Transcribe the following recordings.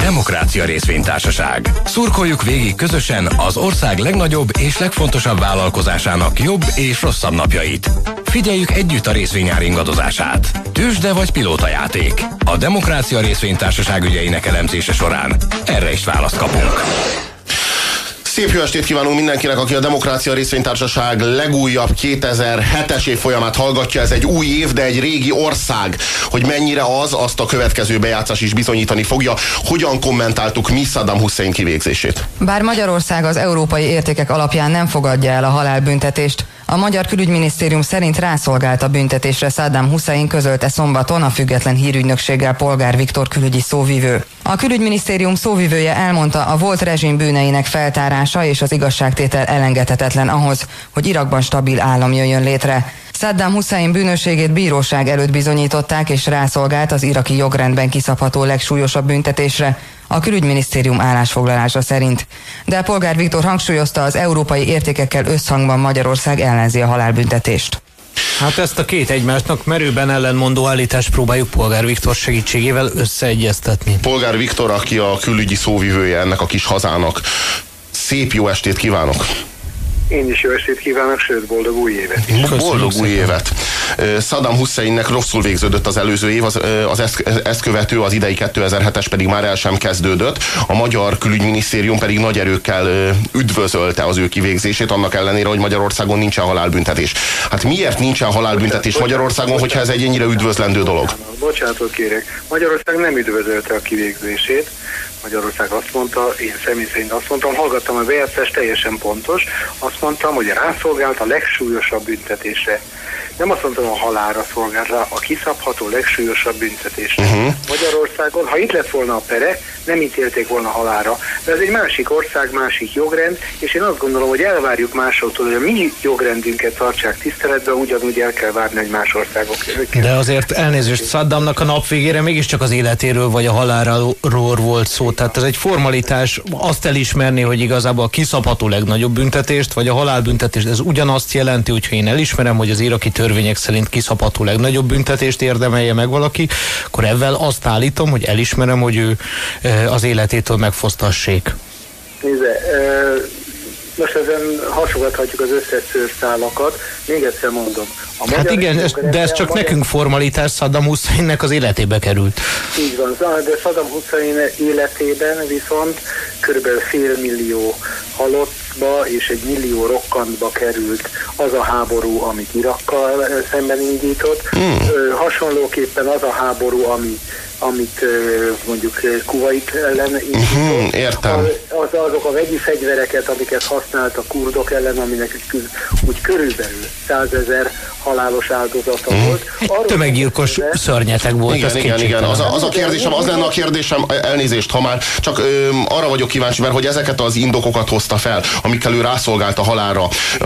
Demokrácia Részvénytársaság. Szurkoljuk végig közösen az ország legnagyobb és legfontosabb vállalkozásának jobb és rosszabb napjait. Figyeljük együtt a részvényár ingadozását. Tőzsde vagy pilótajáték. A Demokrácia Részvénytársaság ügyeinek elemzése során erre is választ kapunk. Szép jó estét kívánunk mindenkinek, aki a Demokrácia Részvénytársaság legújabb 2007-es évfolyamát hallgatja. Ez egy új év, de egy régi ország. Hogy mennyire az, azt a következő bejátszás is bizonyítani fogja. Hogyan kommentáltuk mi Saddam Hussein kivégzését? Bár Magyarország az európai értékek alapján nem fogadja el a halálbüntetést, a Magyar Külügyminisztérium szerint rászolgált a büntetésre Saddam Hussein, közölte szombaton a Független Hírügynökséggel Polgár Viktor külügyi szóvivő. A külügyminisztérium szóvivője elmondta, a volt rezsim bűneinek feltárása és az igazságtétel elengedhetetlen ahhoz, hogy Irakban stabil állam jöjjön létre. Saddam Hussein bűnösségét bíróság előtt bizonyították, és rászolgált az iraki jogrendben kiszabható legsúlyosabb büntetésre, a külügyminisztérium állásfoglalása szerint. De Polgár Viktor hangsúlyozta, az európai értékekkel összhangban Magyarország ellenzi a halálbüntetést. Hát ezt a két egymásnak merőben ellenmondó állítást próbáljuk Polgár Viktor segítségével összeegyeztetni. Polgár Viktor, aki a külügyi szóvivője ennek a kis hazának. Szép jó estét kívánok! Én is jó estét kívánok, sőt boldog új évet is. Boldog új évet! Saddam Husseinnek rosszul végződött az előző év, ezt követő, az idei 2007-es pedig már el sem kezdődött. A Magyar Külügyminisztérium pedig nagy erőkkel üdvözölte az ő kivégzését, annak ellenére, hogy Magyarországon nincsen halálbüntetés. Hát miért nincsen halálbüntetés Magyarországon, hogyha ez egy ennyire üdvözlendő dolog? Bocsánatot kérek. Magyarország nem üdvözölte a kivégzését. Magyarország azt mondta, én személy szerint azt mondtam, hallgattam a bejátszást, teljesen pontos, azt mondtam, hogy rászolgált a legsúlyosabb büntetésre. Nem azt mondtam, a halálra szolgált rá, a kiszabható legsúlyosabb büntetésre. Magyarországon, ha itt lett volna a pere, nem ítélték volna halálra. De ez egy másik ország, másik jogrend, és én azt gondolom, hogy elvárjuk másoktól, hogy a mi jogrendünket tartsák tiszteletben, ugyanúgy el kell várni, hogy más országok. De azért elnézést, Saddamnak a nap végére mégiscsak az életéről vagy a halálról volt szó. Tehát ez egy formalitás, azt elismerni, hogy igazából a kiszabható legnagyobb büntetést, vagy a halálbüntetést, ez ugyanazt jelenti, hogyha én elismerem, hogy az iraki törvények szerint kiszabható legnagyobb büntetést érdemelje meg valaki, akkor ezzel azt állítom, hogy elismerem, hogy ő az életétől megfosztassék. Nézze, most ezen hasogathatjuk az összes szőrszálakat, még egyszer mondom. Hát igen, de ez csak nekünk formalitás, Saddam Husseinnek az életébe került. Így van, de Saddam Hussein életében viszont kb. 500 000 halottba és 1 millió rokkantba került az a háború, amit Irakkal szemben indított. Hasonlóképpen az a háború, amit mondjuk Kuvait ellen indított. Értem. Azok a vegyi fegyvereket, amiket használt a kurdok ellen, aminek úgy körülbelül 100 000 halálos áldozata volt. Tömeggyilkos szörnyetek volt. Igen. Az a kérdésem, az lenne a kérdésem, elnézést, ha már csak arra vagyok kíváncsi, mert hogy ezeket az indokokat hozta fel, amikkel ő rászolgált a halálra.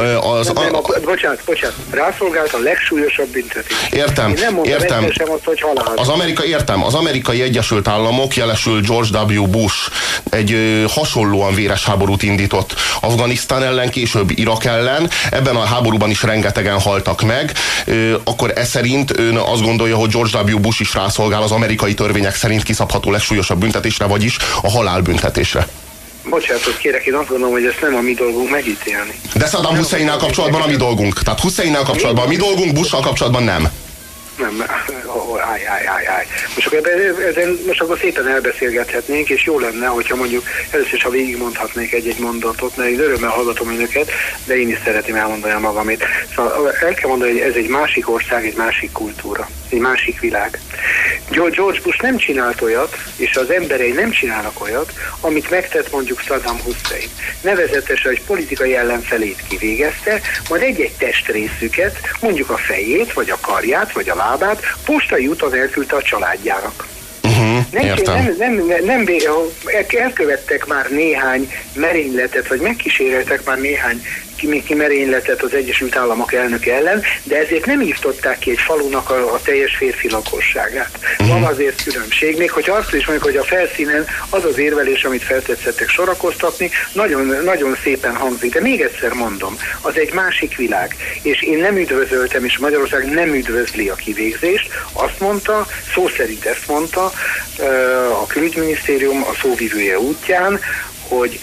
Bocsánat, rászolgált a legsúlyosabb büntetés. Értem. Az Amerikai Egyesült Államok, jelesül George W. Bush egy hasonlóan véres háborút indított Afganisztán ellen, később Irak ellen. Ebben a háborúban is rengetegen haltak meg. Akkor ez szerint ön azt gondolja, hogy George W. Bush is rászolgál az amerikai törvények szerint kiszabható legsúlyosabb büntetésre, vagyis a halálbüntetésre. Bocsánatot kérek, én azt gondolom, hogy ezt nem a mi dolgunk megítélni. De Saddam Husseinnel kapcsolatban a mi dolgunk. Tehát Husseinnel kapcsolatban a mi dolgunk, Bush-sal kapcsolatban nem. Nem, most akkor szépen elbeszélgethetnénk, és jó lenne, hogyha mondjuk először is, ha végigmondhatnék egy mondatot, mert én örömmel hallgatom önöket, de én is szeretném elmondani a magamét. Szóval el kell mondani, hogy ez egy másik ország, egy másik kultúra, egy másik világ. George Bush nem csinált olyat, és az emberei nem csinálnak olyat, amit megtett mondjuk Saddam Hussein. Nevezetesen, hogy politikai ellenfelét kivégezte, majd egy-egy testrészüket, mondjuk a fejét, vagy a karját, vagy a lábát postai úton elküldte a családjának. Elkövettek már néhány merényletet, vagy megkíséreltek már néhány ki merényletet az Egyesült Államok elnöke ellen, de ezért nem írtották ki egy falunak a teljes férfi lakosságát. Van azért különbség, még hogyha azt is mondjuk, hogy a felszínen az az érvelés, amit feltetszettek sorakoztatni, nagyon, nagyon szépen hangzik. De még egyszer mondom, az egy másik világ. És én nem üdvözöltem, és Magyarország nem üdvözli a kivégzést. Azt mondta, szó szerint ezt mondta a külügyminisztérium a szóvivője útján, hogy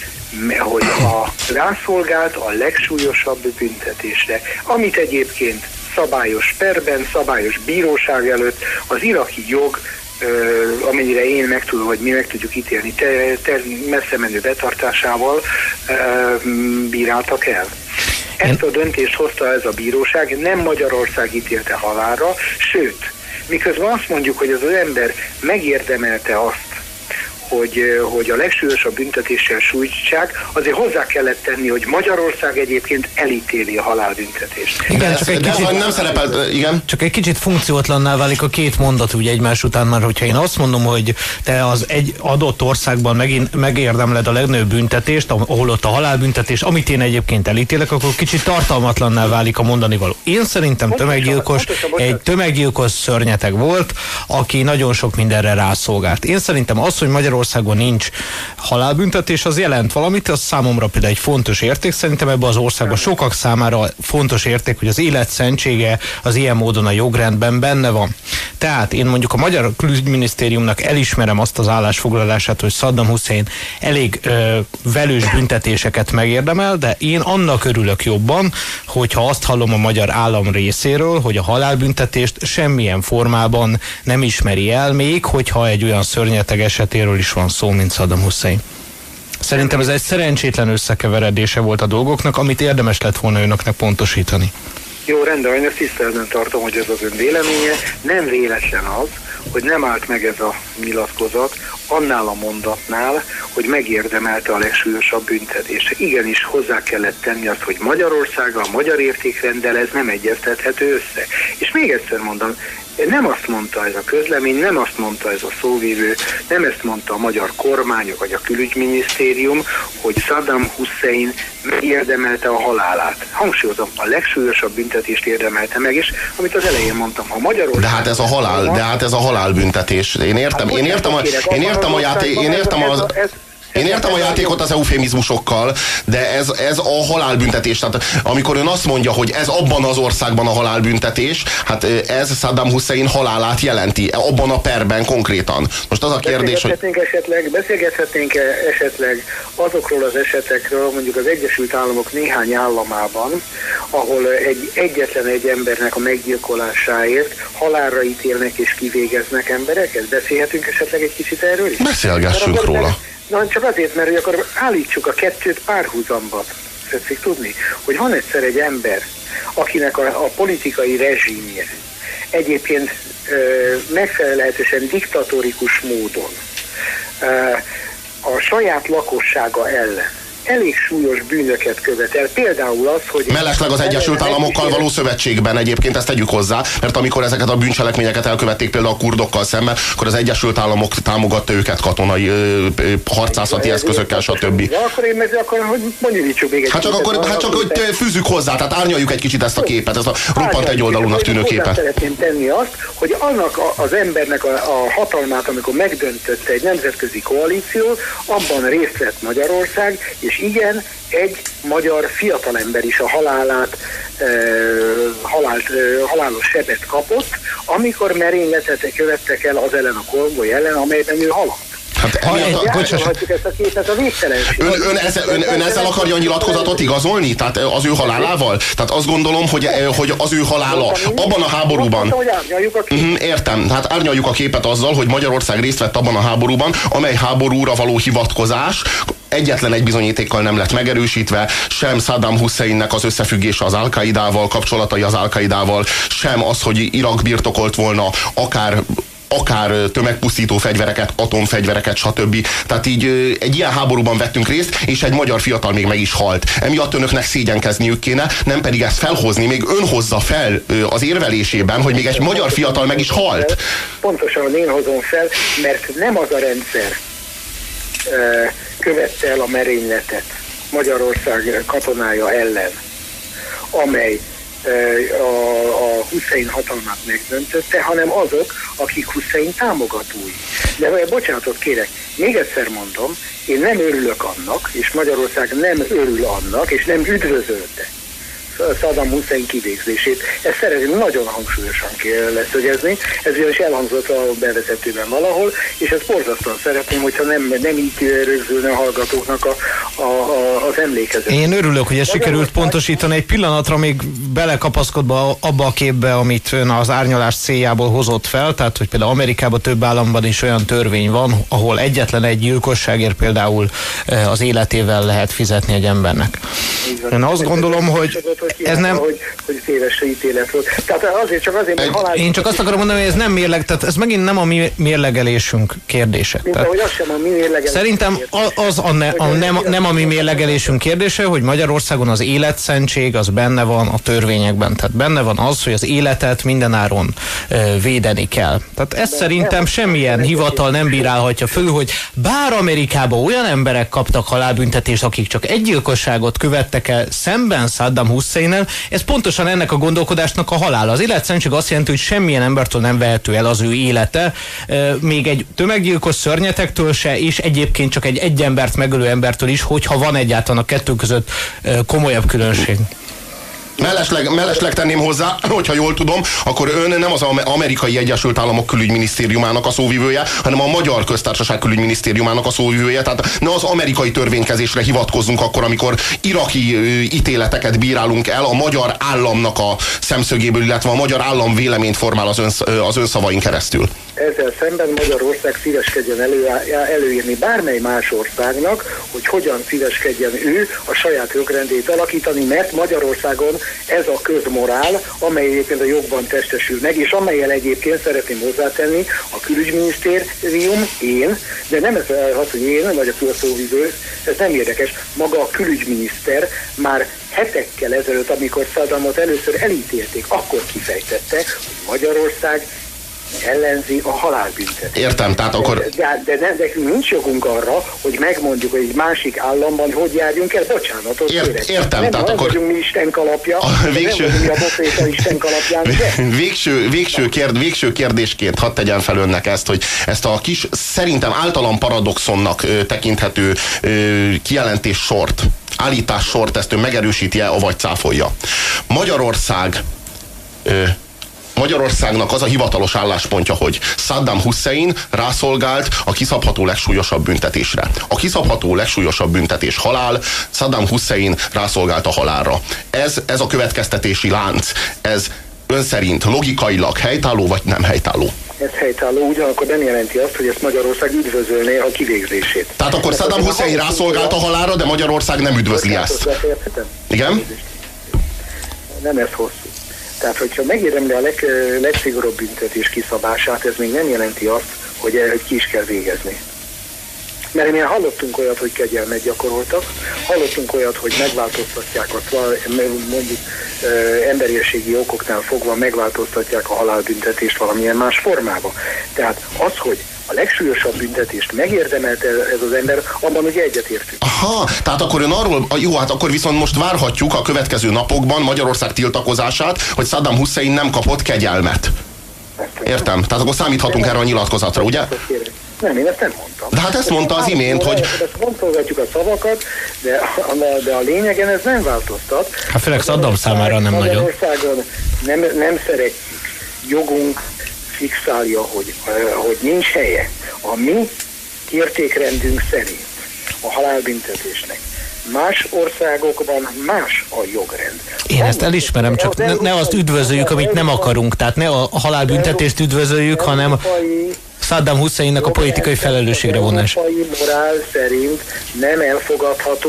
rászolgált a legsúlyosabb büntetésre, amit egyébként szabályos perben, szabályos bíróság előtt az iraki jog, amennyire én meg tudom, hogy mi meg tudjuk ítélni, messze menő betartásával bíráltak el. Ezt a döntést hozta ez a bíróság, nem Magyarország ítélte halálra, sőt, miközben azt mondjuk, hogy az ember megérdemelte azt, hogy a legsúlyosabb büntetéssel sújtsák, azért hozzá kellett tenni, hogy Magyarország egyébként elítéli a halálbüntetést. Igen, csak egy kicsit, nem szerepelt, igen. Csak egy kicsit funkciótlanná válik a két mondat úgy egymás után, már hogyha én azt mondom, hogy te az egy adott országban megérdemled a legnagyobb büntetést, ahol ott a halálbüntetés, amit én egyébként elítélek, akkor kicsit tartalmatlanná válik a mondani való. Én szerintem egy tömeggyilkos szörnyeteg volt, aki nagyon sok mindenre rászolgált. Én szerintem az, hogy Magyarországon nincs halálbüntetés, az jelent valamit, az számomra például egy fontos érték, szerintem ebben az országban sokak számára fontos érték, hogy az élet szentsége az ilyen módon a jogrendben benne van. Tehát én mondjuk a Magyar Külügyminisztériumnak elismerem azt az állásfoglalását, hogy Saddam Hussein elég velős büntetéseket megérdemel, de én annak örülök jobban, hogyha azt hallom a magyar állam részéről, hogy a halálbüntetést semmilyen formában nem ismeri el, még hogyha egy olyan szörnyeteg esetéről is van szó, mint Saddam Hussein. Szerintem ez egy szerencsétlen összekeveredése volt a dolgoknak, amit érdemes lett volna önöknek pontosítani. Jó, rendben, én ezt tiszteletben tartom, hogy ez az ön véleménye. Nem véletlen az, hogy nem állt meg ez a nyilatkozat annál a mondatnál, hogy megérdemelte a legsúlyosabb büntetést. Igenis hozzá kellett tenni azt, hogy Magyarországgal, a magyar értékrenddel ez nem egyeztethető össze. És még egyszer mondom, nem azt mondta ez a közlemény, nem azt mondta ez a szóvívő, nem ezt mondta a magyar kormány, vagy a külügyminisztérium, hogy Saddam Hussein érdemelte a halálát. Hangsúlyozom, a legsúlyosabb büntetést érdemelte meg, és amit az elején mondtam, ha Magyarország... De hát ez a halálbüntetés. Én értem a játékot az eufémizmusokkal, de ez a halálbüntetés. Tehát amikor ön azt mondja, hogy ez abban az országban a halálbüntetés, hát ez Saddam Hussein halálát jelenti, abban a perben konkrétan. Most az a kérdés, hogy... Beszélgethetnénk esetleg azokról az esetekről, mondjuk az Egyesült Államok néhány államában, ahol egyetlen egy embernek a meggyilkolásáért halálra ítélnek és kivégeznek embereket. Beszélhetünk esetleg egy kicsit erről is? Beszélgessünk róla. Na, csak azért, mert hogy akkor állítsuk a kettőt párhuzamba. Tetszik tudni, hogy van egyszer egy ember, akinek a politikai rezsimje egyébként megfelelhetősen diktatórikus módon a saját lakossága ellen elég súlyos bűnöket követel. Például az, hogy... Mellesleg az Egyesült Államokkal való szövetségben egyébként ezt tegyük hozzá, mert amikor ezeket a bűncselekményeket elkövették például a kurdokkal szemben, akkor az Egyesült Államok támogatta őket katonai harcászati eszközökkel, stb. De akkor hogy mondjuk még egy csak hogy fűzzük hozzá, tehát árnyaljuk egy kicsit ezt a képet, ezt a roppant egyoldalúnak tűnő képet. Szeretném tenni azt, hogy annak az embernek a hatalmát, amikor megdöntötte egy nemzetközi koalíció, abban részt vett Magyarország, és igen, egy magyar fiatalember is a halálos sebet kapott, amikor merényletet követtek el az ellen a konvoj ellen, amelyben ő halott. Ön ezzel akarja a nyilatkozatot igazolni? Tehát az ő halálával? Tehát azt gondolom, hogy az ő halála abban a háborúban... Értem, hát árnyaljuk a képet azzal, hogy Magyarország részt vett abban a háborúban, amely háborúra való hivatkozás egyetlen egy bizonyítékkal nem lett megerősítve, sem Saddam Husseinnek az összefüggése az Al-Qaidával, kapcsolatai az Al-Qaidával, sem az, hogy Irak birtokolt volna akár tömegpusztító fegyvereket, atomfegyvereket, stb. Tehát így egy ilyen háborúban vettünk részt, és egy magyar fiatal még meg is halt. Emiatt önöknek szégyenkezniük kéne, nem pedig ezt felhozni, még ön hozza fel az érvelésében, hogy még egy magyar fiatal meg is halt. Pontosan én hozom fel, mert nem az a rendszer követte el a merényletet Magyarország katonája ellen, amely a Hussein hatalmát megdöntötte, hanem azok, akik Hussein támogatói. De bocsánatot kérek, még egyszer mondom, én nem örülök annak, és Magyarország nem örül annak, és nem üdvözölte Saddam Hussein kivégzését. Ezt szeretném nagyon hangsúlyosan leszögezni, ez is elhangzott a bevezetőben valahol, és ezt borzasztóan szeretném, hogyha nem így rögzülne a hallgatóknak az emlékezet. Én örülök, hogy ezt sikerült pontosítani. Egy pillanatra még belekapaszkodva abba a képbe, amit ön az árnyalás céljából hozott fel, tehát hogy például Amerikában több államban is olyan törvény van, ahol egyetlen egy gyilkosságért például az életével lehet fizetni egy embernek. Én azt gondolom, hogy ez nem... Hogy téves ítélet volt. Tehát azért, mert halál... Én csak azt akarom mondani, hogy ez nem mérleg, tehát ez megint nem a mi mérlegelésünk kérdése. Tehát hogy az sem a mi mérlegelésünk szerintem nem a mi mérlegelésünk kérdése, hogy Magyarországon az életszentség az benne van a törvényekben. Tehát benne van az, hogy az életet mindenáron védeni kell. Tehát ezt szerintem semmilyen hivatal nem bírálhatja föl, hogy bár Amerikában olyan emberek kaptak halálbüntetést, akik csak egy gyilkosságot követtek el szemben Saddam Husseinnel, ez pontosan ennek a gondolkodásnak a halála. Az életszentség azt jelenti, hogy semmilyen embertől nem vehető el az ő élete, még egy tömeggyilkos szörnyetektől se, és egyébként csak egy embert megölő embertől is, hogyha van egyáltalán a kettő között komolyabb különbség. Mellesleg tenném hozzá, hogyha jól tudom, akkor ön nem az Amerikai Egyesült Államok külügyminisztériumának a szóvivője, hanem a Magyar Köztársaság külügyminisztériumának a szóvivője, tehát ne az amerikai törvénykezésre hivatkozzunk akkor, amikor iraki ítéleteket bírálunk el a magyar államnak a szemszögéből, illetve a magyar állam véleményt formál az ön szavain keresztül. Ezzel szemben Magyarország szíveskedjen előírni bármely más országnak, hogy hogyan szíveskedjen ő a saját jogrendjét alakítani, mert Magyarországon ez a közmorál, amely egyébként a jogban testesül meg, és amelyel egyébként szeretném hozzátenni a külügyminisztérium, én, de nem ez az, hogy én vagy a szóvivő, ez nem érdekes, maga a külügyminiszter már hetekkel ezelőtt, amikor Saddamot először elítélték, akkor kifejtette, hogy Magyarország ellenzi a halálbüntetést. Értem, tehát akkor... De nekünk nincs jogunk arra, hogy megmondjuk, hogy egy másik államban hogy járjunk el, bocsánatot kérek. Értem, nem, tehát nem akkor... vagyunk mi Isten kalapja, nem vagyunk a boféta Isten kalapján, de... Végső kérdésként hadd tegyen fel önnek ezt, hogy ezt a kis, szerintem általam paradoxonnak tekinthető kijelentés sort, állítás sort, ezt ön megerősíti-e, avagy cáfolja. Magyarországnak az a hivatalos álláspontja, hogy Saddam Hussein rászolgált a kiszabható legsúlyosabb büntetésre. A kiszabható legsúlyosabb büntetés halál, Saddam Hussein rászolgált a halálra. Ez a következtetési lánc, ez ön szerint logikailag helytálló, vagy nem helytálló? Ez helytálló, ugyanakkor nem jelenti azt, hogy ezt Magyarország üdvözölné a kivégzését. Tehát akkor Saddam Hussein rászolgált a halálra, de Magyarország nem üdvözli ezt. Igen? Nem ez hosszú. Tehát, hogyha megérdemli a legszigorúbb büntetés kiszabását, ez még nem jelenti azt, hogy ki is kell végezni. Mert mi hallottunk olyat, hogy kegyelmet gyakoroltak, hallottunk olyat, hogy megváltoztatják mondjuk emberiességi okoknál fogva megváltoztatják a halálbüntetést valamilyen más formába. Tehát az, hogy a legsúlyosabb büntetést megérdemelte ez az ember, abban ugye egyetértünk. Aha, tehát akkor ön arról, jó, hát akkor viszont most várhatjuk a következő napokban Magyarország tiltakozását, hogy Saddam Hussein nem kapott kegyelmet. Értem, tehát akkor számíthatunk erre a nyilatkozatra, ugye? Nem, én ezt nem mondtam. De hát ezt mondta az imént, hogy... Ezt fontolgatjuk a szavakat, de a lényegen ez nem változtat. Hát főleg Saddam számára nem nagyon. Magyarországon nem szeretjük, jogunk fixálja, hogy nincs helye a mi értékrendünk szerint a halálbüntetésnek. Más országokban más a jogrend. Én ezt elismerem, csak ne azt üdvözöljük, amit nem akarunk. Tehát ne a halálbüntetést üdvözöljük, hanem Saddam Husseinnak a politikai felelősségre vonás. A morál szerint nem elfogadható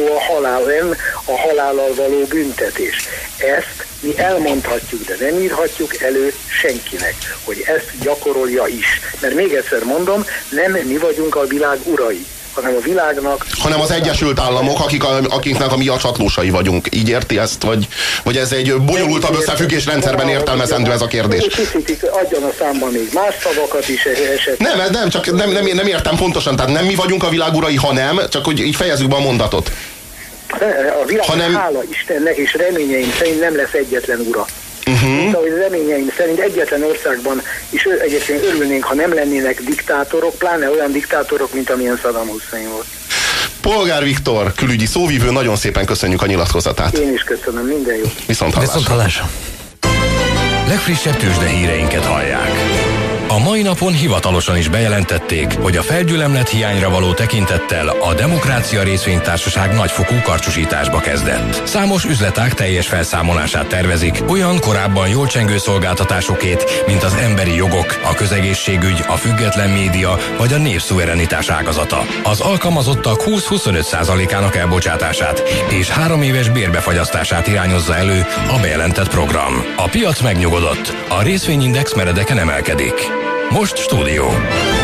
a halállal való büntetés. Ezt mi elmondhatjuk, de nem írhatjuk elő senkinek, hogy ezt gyakorolja is. Mert még egyszer mondom, nem mi vagyunk a világ urai, hanem a világnak... Hanem az Egyesült Államok, akiknek a mi a csatlósai vagyunk. Így érti ezt? Vagy ez egy bonyolultabb összefüggés rendszerben értelmezendő ez a kérdés? Adjon a számban még más szavakat is esetleg. Nem, csak nem értem pontosan. Tehát nem mi vagyunk a világ urai, hanem, csak hogy így fejezzük be a mondatot. a világ hála Istennek és reményeim szerint nem lesz egyetlen ura. Mint ahogy reményeim szerint egyetlen országban is egyébként örülnénk, ha nem lennének diktátorok, pláne olyan diktátorok, mint amilyen Saddam Hussein volt. Polgár Viktor, külügyi szóvivő, nagyon szépen köszönjük a nyilatkozatát. Én is köszönöm, minden jó. Viszonthallásra. Legfrissebb tőzsdehíreinket hallják. A mai napon hivatalosan is bejelentették, hogy a felgyülemlet hiányra való tekintettel a Demokrácia Részvénytársaság nagyfokú karcsúsításba kezdett. Számos üzletág teljes felszámolását tervezik, olyan korábban jól csengő szolgáltatásokét, mint az emberi jogok, a közegészségügy, a független média vagy a népszuverenitás ágazata. Az alkalmazottak 20-25%-ának elbocsátását és 3 éves bérbefagyasztását irányozza elő a bejelentett program. A piac megnyugodott, a részvényindex meredeken emelkedik. Most stúdió.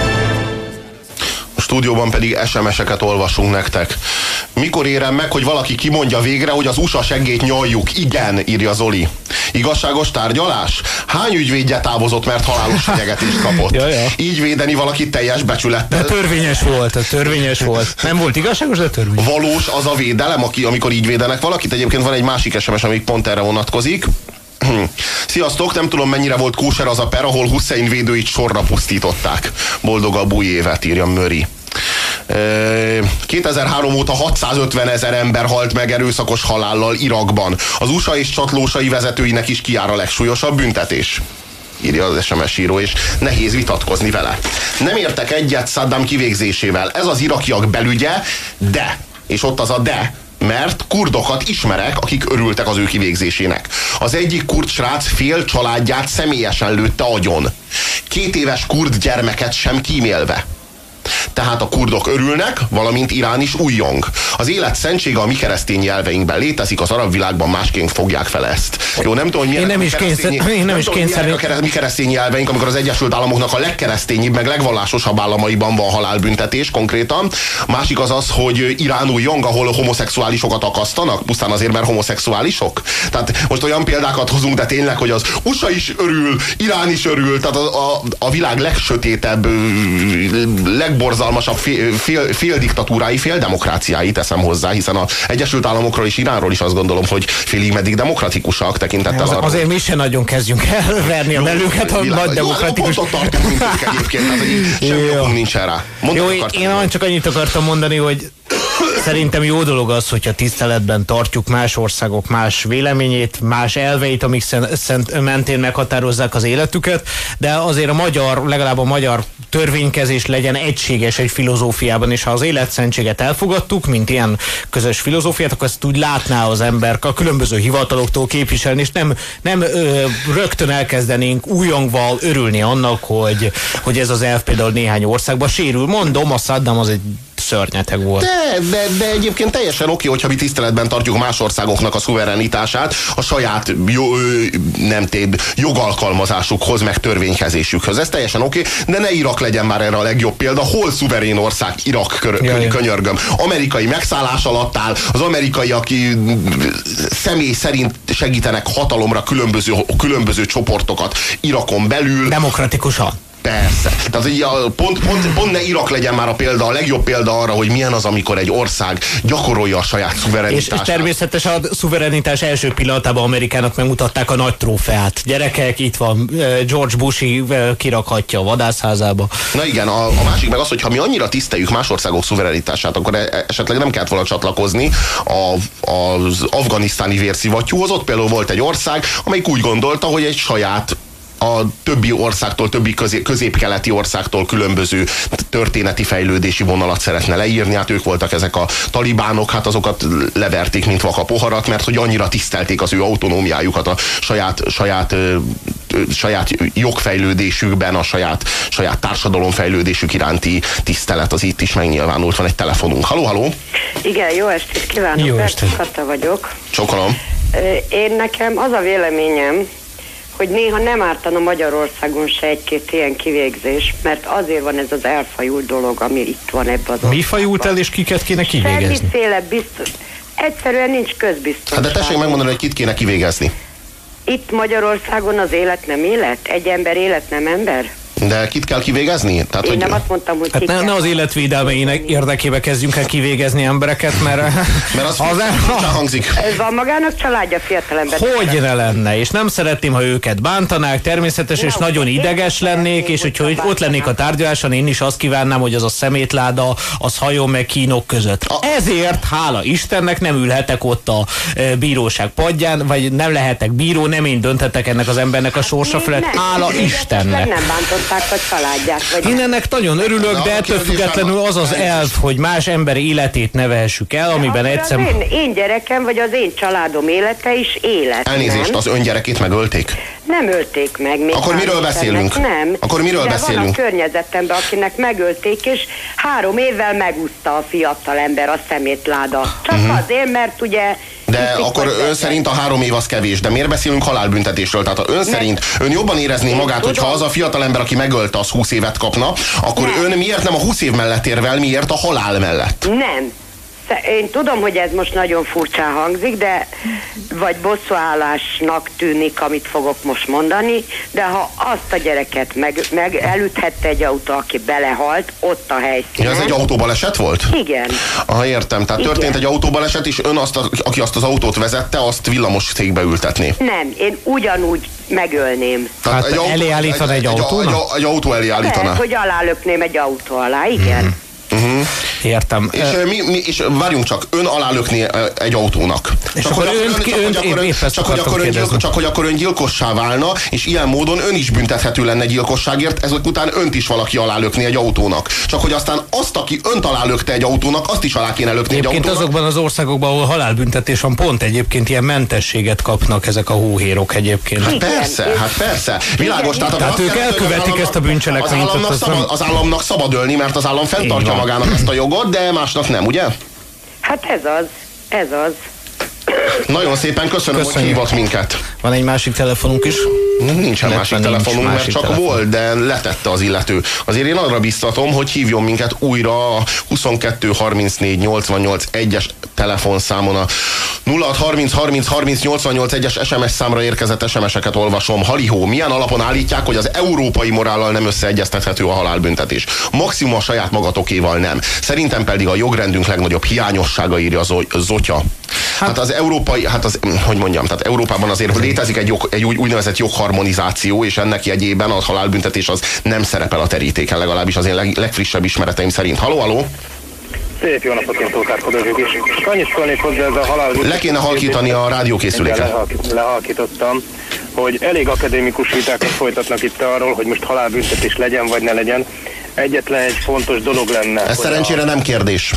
A stúdióban pedig SMS-eket olvasunk nektek. Mikor érem meg, hogy valaki kimondja végre, hogy az USA seggét nyaljuk? Igen, írja Zoli. Igazságos tárgyalás? Hány ügyvédje távozott, mert halálos fenyegetést kapott? Ja. Így védeni valakit teljes becsülettel. De törvényes volt. Nem volt igazságos, de törvényes. Valós az a védelem, amikor így védenek valakit? Egyébként van egy másik SMS, ami pont erre vonatkozik. Sziasztok, nem tudom mennyire volt kóser az a per, ahol Hussein védőit sorra pusztították. Boldogabb új évet, írja Möri. 2003 óta 650 000 ember halt meg erőszakos halállal Irakban. Az USA és csatlósai vezetőinek is kijár a legsúlyosabb büntetés, írja az SMS író, és nehéz vitatkozni vele. Nem értek egyet Saddam kivégzésével. Ez az irakiak belügye, de, és ott az a de, mert kurdokat ismerek, akik örültek az ő kivégzésének. Az egyik kurd srác fél családját személyesen lőtte agyon. 2 éves kurd gyermeket sem kímélve. Tehát a kurdok örülnek, valamint Irán is újjong. Az élet szentsége a mi keresztény nyelveinkben létezik, az arab világban másként fogják fel ezt. Jó, nem tudom, hogy milyenek mi keresztény nyelveink, amikor az Egyesült Államoknak a legkeresztényibb, meg legvallásosabb államaiban van halálbüntetés konkrétan. Másik az az, hogy Irán újjong, ahol homoszexuálisokat akasztanak, pusztán azért, mert homoszexuálisok. Tehát most olyan példákat hozunk, de tényleg, hogy az USA is örül, Irán is örül, tehát a világ legsötétebb, legborzalmasabb fél demokráciái teszem hozzá, hiszen az Egyesült Államokról és Iránról is azt gondolom, hogy félig meddig demokratikusak tekintettel arra. Azért mi sem nagyon kezdjünk el verni a belünket a nagy demokratikus. Pontot tartunk mindig egyébként, tehát semmi okunk nincsen rá. Jó, én csak annyit akartam mondani, hogy szerintem jó dolog az, hogyha tiszteletben tartjuk más országok más véleményét, más elveit, amik mentén meghatározzák az életüket, de azért legalább a magyar törvénykezés legyen egységes egy filozófiában, és ha az életszentséget elfogadtuk, mint ilyen közös filozófiát, akkor ezt úgy látná az ember a különböző hivataloktól képviselni, és nem rögtön elkezdenénk újongva örülni annak, hogy ez az elv például néhány országban sérül. Mondom, a Saddam az egy szörnyeteg volt. De egyébként teljesen oké, hogyha mi tiszteletben tartjuk más országoknak a szuverenitását a saját jogalkalmazásukhoz, meg törvénykezésükhöz. Ez teljesen oké, de ne Irak legyen már erre a legjobb példa. Hol szuverén ország Irak, könyörgöm. Amerikai megszállás alatt áll, az amerikaiak személy szerint segítenek hatalomra különböző csoportokat Irakon belül. Demokratikusan. Persze. Tehát így pont ne Irak legyen már a példa, a legjobb példa arra, hogy milyen az, amikor egy ország gyakorolja a saját szuverenitását. És természetesen a szuverenitás első pillanatában Amerikának megmutatták a nagy trófeát. Gyerekek, itt van George Bush-i kirakhatja a vadászházába. Na igen, a másik meg az, hogy ha mi annyira tiszteljük más országok szuverenitását, akkor esetleg nem kellett volna csatlakozni az afganisztáni vérszivattyúhoz. Ott például volt egy ország, amelyik úgy gondolta, hogy egy saját a többi országtól, többi közép-keleti országtól különböző történeti fejlődési vonalat szeretne leírni. Hát ők voltak ezek a talibánok, hát azokat leverték, mint vaka poharat, mert hogy annyira tisztelték az ő autonómiájukat, a saját jogfejlődésükben, a saját társadalomfejlődésük iránti tisztelet az itt is megnyilvánult. Van egy telefonunk. Halló? Igen, jó estét kívánok. Jó estét. Kata vagyok. Csókolom. Nekem az a véleményem, hogy néha nem ártana Magyarországon se egy-két ilyen kivégzés, mert azért van ez az elfajult dolog, ami itt van ebben az országban. Mi fajult el, és kiket kéne kivégezni? Semmiféle biztos. Egyszerűen nincs közbiztonság. Hát de tessék megmondani, hogy kit kéne kivégezni. Itt Magyarországon az élet nem élet? Egy ember élet nem ember? De kit kell kivégezni? Tehát, Én nem azt mondtam, hogy hát ne az életvédelmeinek érdekébe kezdjünk el kivégezni embereket, mert az hangzik. Ez van magának családja, fiatalember. Hogy ne lenne, és nem szeretném, ha őket bántanák, természetes, és nagyon ideges lennék, és hogyha ott lennék a tárgyaláson, én is azt kívánnám, hogy az a szemétláda, az hajón meg kínok között. Ezért, hála Istennek, nem ülhetek ott a bíróság padján, vagy nem lehetek bíró, nem én dönthetek ennek az embernek a sorsa felett, hála Istennek. Nem bántották a családját. Vagy én ennek nagyon örülök, de ettől függetlenül az az elv, hogy más ember életét ne vehessük el, amiben egyszer... Én gyerekem, vagy az én családom élete is élet. Elnézést, az ön gyerekét megölték? Nem ölték meg. Még akkor miről beszélünk? Nem. Akkor miről de beszélünk? Van a környezetemben, akinek megölték, és 3 évvel megúszta a fiatal ember a szemétláda. Csak azért, mert ugye... De akkor ön szerint a 3 év az kevés, de miért beszélünk halálbüntetésről? Tehát ön szerint ön jobban érezné magát, hogyha az a fiatal ember, aki megölte, az 20 évet kapna, akkor ön miért nem a 20 év mellett érvel, miért a halál mellett? Nem. Én tudom, hogy ez most nagyon furcsán hangzik, de vagy bosszúállásnak tűnik, amit fogok most mondani, de ha azt a gyereket meg elüthette egy autó, aki belehalt, ott a helyszínen. Ja, ez egy autóbaleset volt? Igen. Aha, értem. Tehát történt egy autóbaleset, és ön, aki azt az autót vezette, azt villamos székbe ültetné. Nem, én ugyanúgy megölném. Hát elé állítana egy autónak? Egy autó elé állítana. Hogy alálökném egy autó alá, igen. Értem. És várjunk csak, ön alálökné egy autónak. Csak hogy akkor ön gyilkossá válna, és ilyen módon ön is büntethető lenne gyilkosságért, ezek után önt is valaki alálökné egy autónak. Csak hogy aztán azt, aki önt alálökte egy autónak, azt is alá kéne lökni egy autónak. Egyébként azokban az országokban, ahol halálbüntetés van, pont egyébként ilyen mentességet kapnak ezek a hóhérok egyébként. Hát persze. Világos, tehát ők elkövetik ezt a bűncselekményt. Az államnak szabad ölni, mert az állam fenntartja magának ezt a jogot, de másnak nem, ugye? Hát ez az. Nagyon szépen köszönöm, hogy hívott minket. Van egy másik telefonunk is? Nincsen másik telefonunk, mert csak volt, de letette az illető. Azért én arra biztatom, hogy hívjon minket újra a 22 34 88 1-es telefonszámon. A 06 30 30 30 88 1-es SMS számra érkezett SMS-eket olvasom. Halihó, milyen alapon állítják, hogy az európai morállal nem összeegyeztethető a halálbüntetés? Maximum a saját magatokéval nem. Szerintem pedig a jogrendünk legnagyobb hiányossága, írja Zotya. Hát az európai, hogy mondjam, tehát Európában azért létezik egy úgynevezett jogharmonizáció, és ennek jegyében a halálbüntetés az nem szerepel a terítéken, legalábbis az én legfrissebb ismereteim szerint. Halló? Szép jó napot, én Tókárkodózsuk is. Annyit szólnék hozzá ez a halálbüntetés. Le kéne halkítani a rádiókészüléket. Lehalkítottam, hogy elég akadémikus vitákat folytatnak itt arról, hogy most halálbüntetés legyen vagy ne legyen. Egyetlen egy fontos dolog lenne. Ez szerencsére nem kérdés.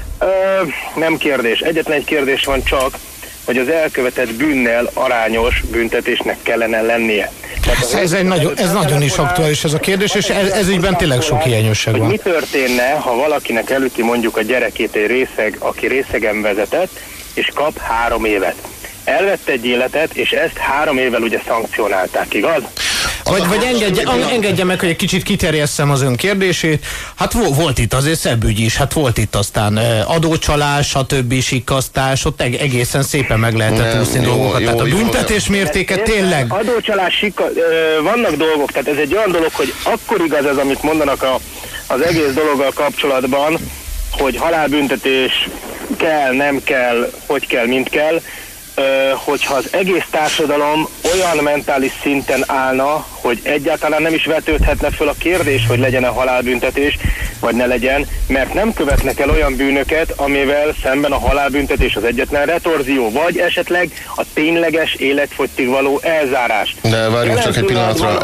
Nem kérdés. Egyetlen egy kérdés van csak, hogy az elkövetett bűnnel arányos büntetésnek kellene lennie. Ez nagyon is aktuális ez a kérdés, és ez ügyben tényleg sok hiányosság van. Mi történne, ha valakinek elüti mondjuk a gyerekét egy részeg, aki részegen vezetett, és kap 3 évet? Elvette egy életet, és ezt 3 évvel ugye szankcionálták, igaz? Vagy engedje meg, hogy egy kicsit kiterjesszem az ön kérdését. Hát volt itt azért szebb ügy is, hát volt itt aztán adócsalás, stb. Sikkasztás, ott egészen szépen meg lehetett úszni dolgokat. Tehát a büntetés mértéke tényleg... Adócsalás, vannak dolgok, tehát ez egy olyan dolog, hogy akkor igaz ez, amit mondanak az egész dologgal kapcsolatban, hogy halálbüntetés kell, nem kell, hogy kell, mint kell, hogyha az egész társadalom olyan mentális szinten állna, hogy egyáltalán nem is vetődhetne föl a kérdés, hogy legyen-e halálbüntetés, vagy ne legyen, mert nem követnek el olyan bűnöket, amivel szemben a halálbüntetés az egyetlen retorzió, vagy esetleg a tényleges életfogytig való elzárás. De várjunk csak egy pillanatra.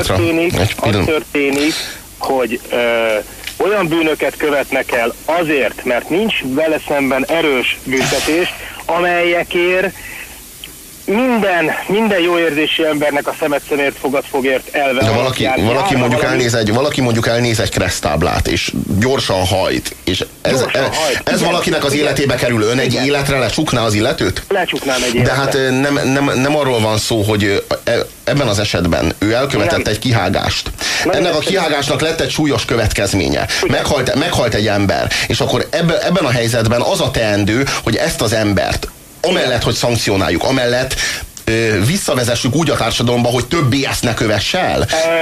Az történik, hogy olyan bűnöket követnek el azért, mert nincs vele szemben erős büntetés, amelyekért minden jó érzésű embernek a szemet szemért fogad fogért elve. De valaki mondjuk elnéz egy keresztáblát, és gyorsan hajt, és ez valakinek az életébe kerül. Ön egy életre lecsukná az illetőt? Lecsuknám egy életre. De hát nem arról van szó, hogy ebben az esetben ő elkövetett egy kihágást. Ennek a kihágásnak lett egy súlyos következménye. Meghalt egy ember, és akkor ebben a helyzetben az a teendő, hogy ezt az embert amellett, hogy szankcionáljuk, amellett visszavezessük úgy a társadalomba, hogy többé ezt ne kövesse el?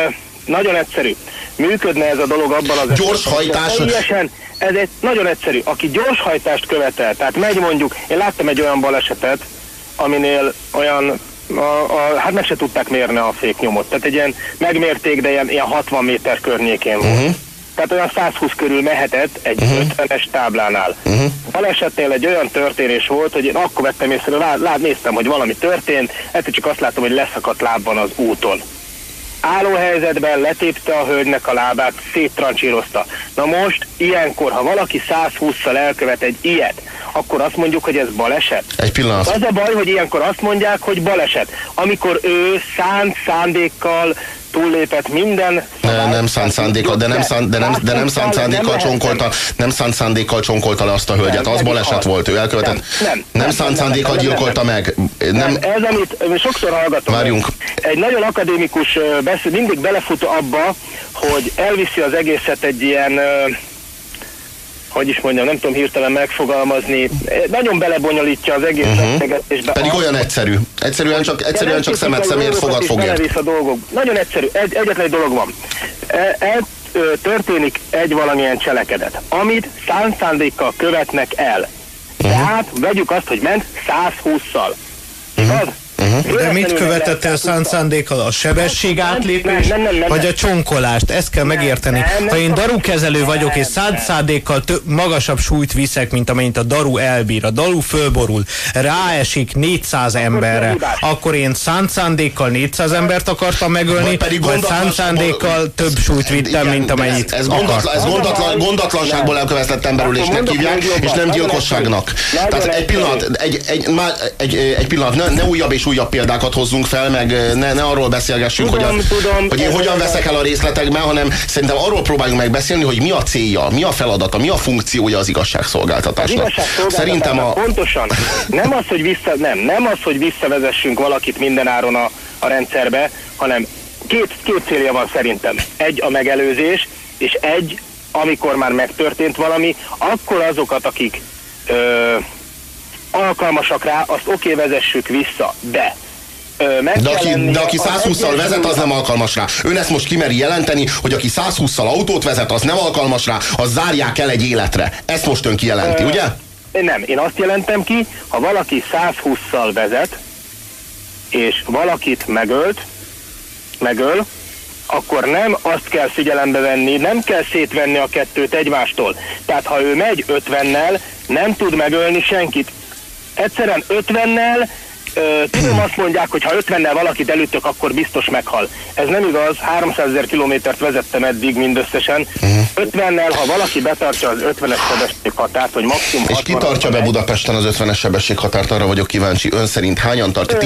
nagyon egyszerű. Működne ez a dolog abban az... Gyorshajtás... Teljesen, ez egy nagyon egyszerű. Aki gyorshajtást követel, tehát megy mondjuk, én láttam egy olyan balesetet, aminél olyan, hát meg se tudták mérni a féknyomot. Tehát egy ilyen megmérték, de ilyen 60 méter környékén volt. Tehát olyan 120 körül mehetett egy 50-es táblánál. Balesetnél egy olyan történés volt, hogy én akkor vettem észre, néztem, hogy valami történt, egyszer csak azt láttam, hogy leszakadt lábban az úton. Állóhelyzetben letépte a hölgynek a lábát, széttrancsírozta. Na most, ilyenkor, ha valaki 120-szal elkövet egy ilyet, akkor azt mondjuk, hogy ez baleset. Egy pillanat. Az a baj, hogy ilyenkor azt mondják, hogy baleset. Amikor ő szánt szándékkal túllépett minden... Nem szánt szándékkal, de nem szánt szándékkal csonkolta, nem szánt szándékkal csonkolta le azt a hölgyet. Az baleset volt, ő elkövetett. Nem szánt szándékkal gyilkolta meg. Ez, amit sokszor hallgatom. Várjunk. Egy nagyon akadémikus beszéd mindig belefut abba, hogy elviszi az egészet egy ilyen... hogy is mondjam, nem tudom hirtelen megfogalmazni, nagyon belebonyolítja az egész beszélgetésbe. Pedig olyan egyszerű. Egyszerűen csak szemért fogad fogja. Nagyon egyszerű, egyetlen egy dolog van. Történik egy valamilyen cselekedet, amit szánt szándékkal követnek el. Tehát vegyük azt, hogy ment 120-szal. Igaz? De mit követett el szánt szándékkal? A sebességátlépés, vagy a csonkolást? Ezt kell megérteni. Ha én darukezelő vagyok, és szánt szándékkal magasabb súlyt viszek, mint amennyit a daru elbír, a daru fölborul, ráesik 400 emberre, akkor én szánt szándékkal 400 embert akartam megölni, vagy szánt szándékkal több súlyt vittem, mint amennyit akartam. Ez gondatlanságból elkövetett emberülésnek hívják, és nem gyilkosságnak. Tehát egy pillanat, ne újabb és újabb példákat hozzunk fel, meg ne arról beszélgessünk, hogy én hogyan veszek el a részletekben, hanem szerintem arról próbáljunk meg beszélni, hogy mi a célja, mi a feladata, mi a funkciója az igazságszolgáltatásnak. Szerintem pontosan. Nem az, hogy visszavezessünk valakit mindenáron a rendszerbe, hanem két célja van szerintem. Egy a megelőzés, és egy, amikor már megtörtént valami, akkor azokat, akik alkalmasak rá, azt vezessük vissza, de aki 120-szal vezet, az nem alkalmas rá. Ön ezt most kimeri jelenteni, hogy aki 120-szal autót vezet, az nem alkalmas rá, az zárják el egy életre. Ezt most ön kijelenti, ugye? Nem, én azt jelentem ki, ha valaki 120-szal vezet, és valakit megöl, akkor nem azt kell figyelembe venni, nem kell szétvenni a kettőt egymástól. Tehát ha ő megy 50-nel, nem tud megölni senkit. Egyszerűen 50-nel, tudom, azt mondják, hogy ha 50-nel valakit elütök, akkor biztos meghal. Ez nem igaz, 300 000 kilométert vezettem eddig mindösszesen. 50-nel, ha valaki betartja az 50-es sebességhatárt, vagy maximum... És ki tartja be Budapesten az 50-es sebességhatárt, arra vagyok kíváncsi. Ön szerint hányan tartja?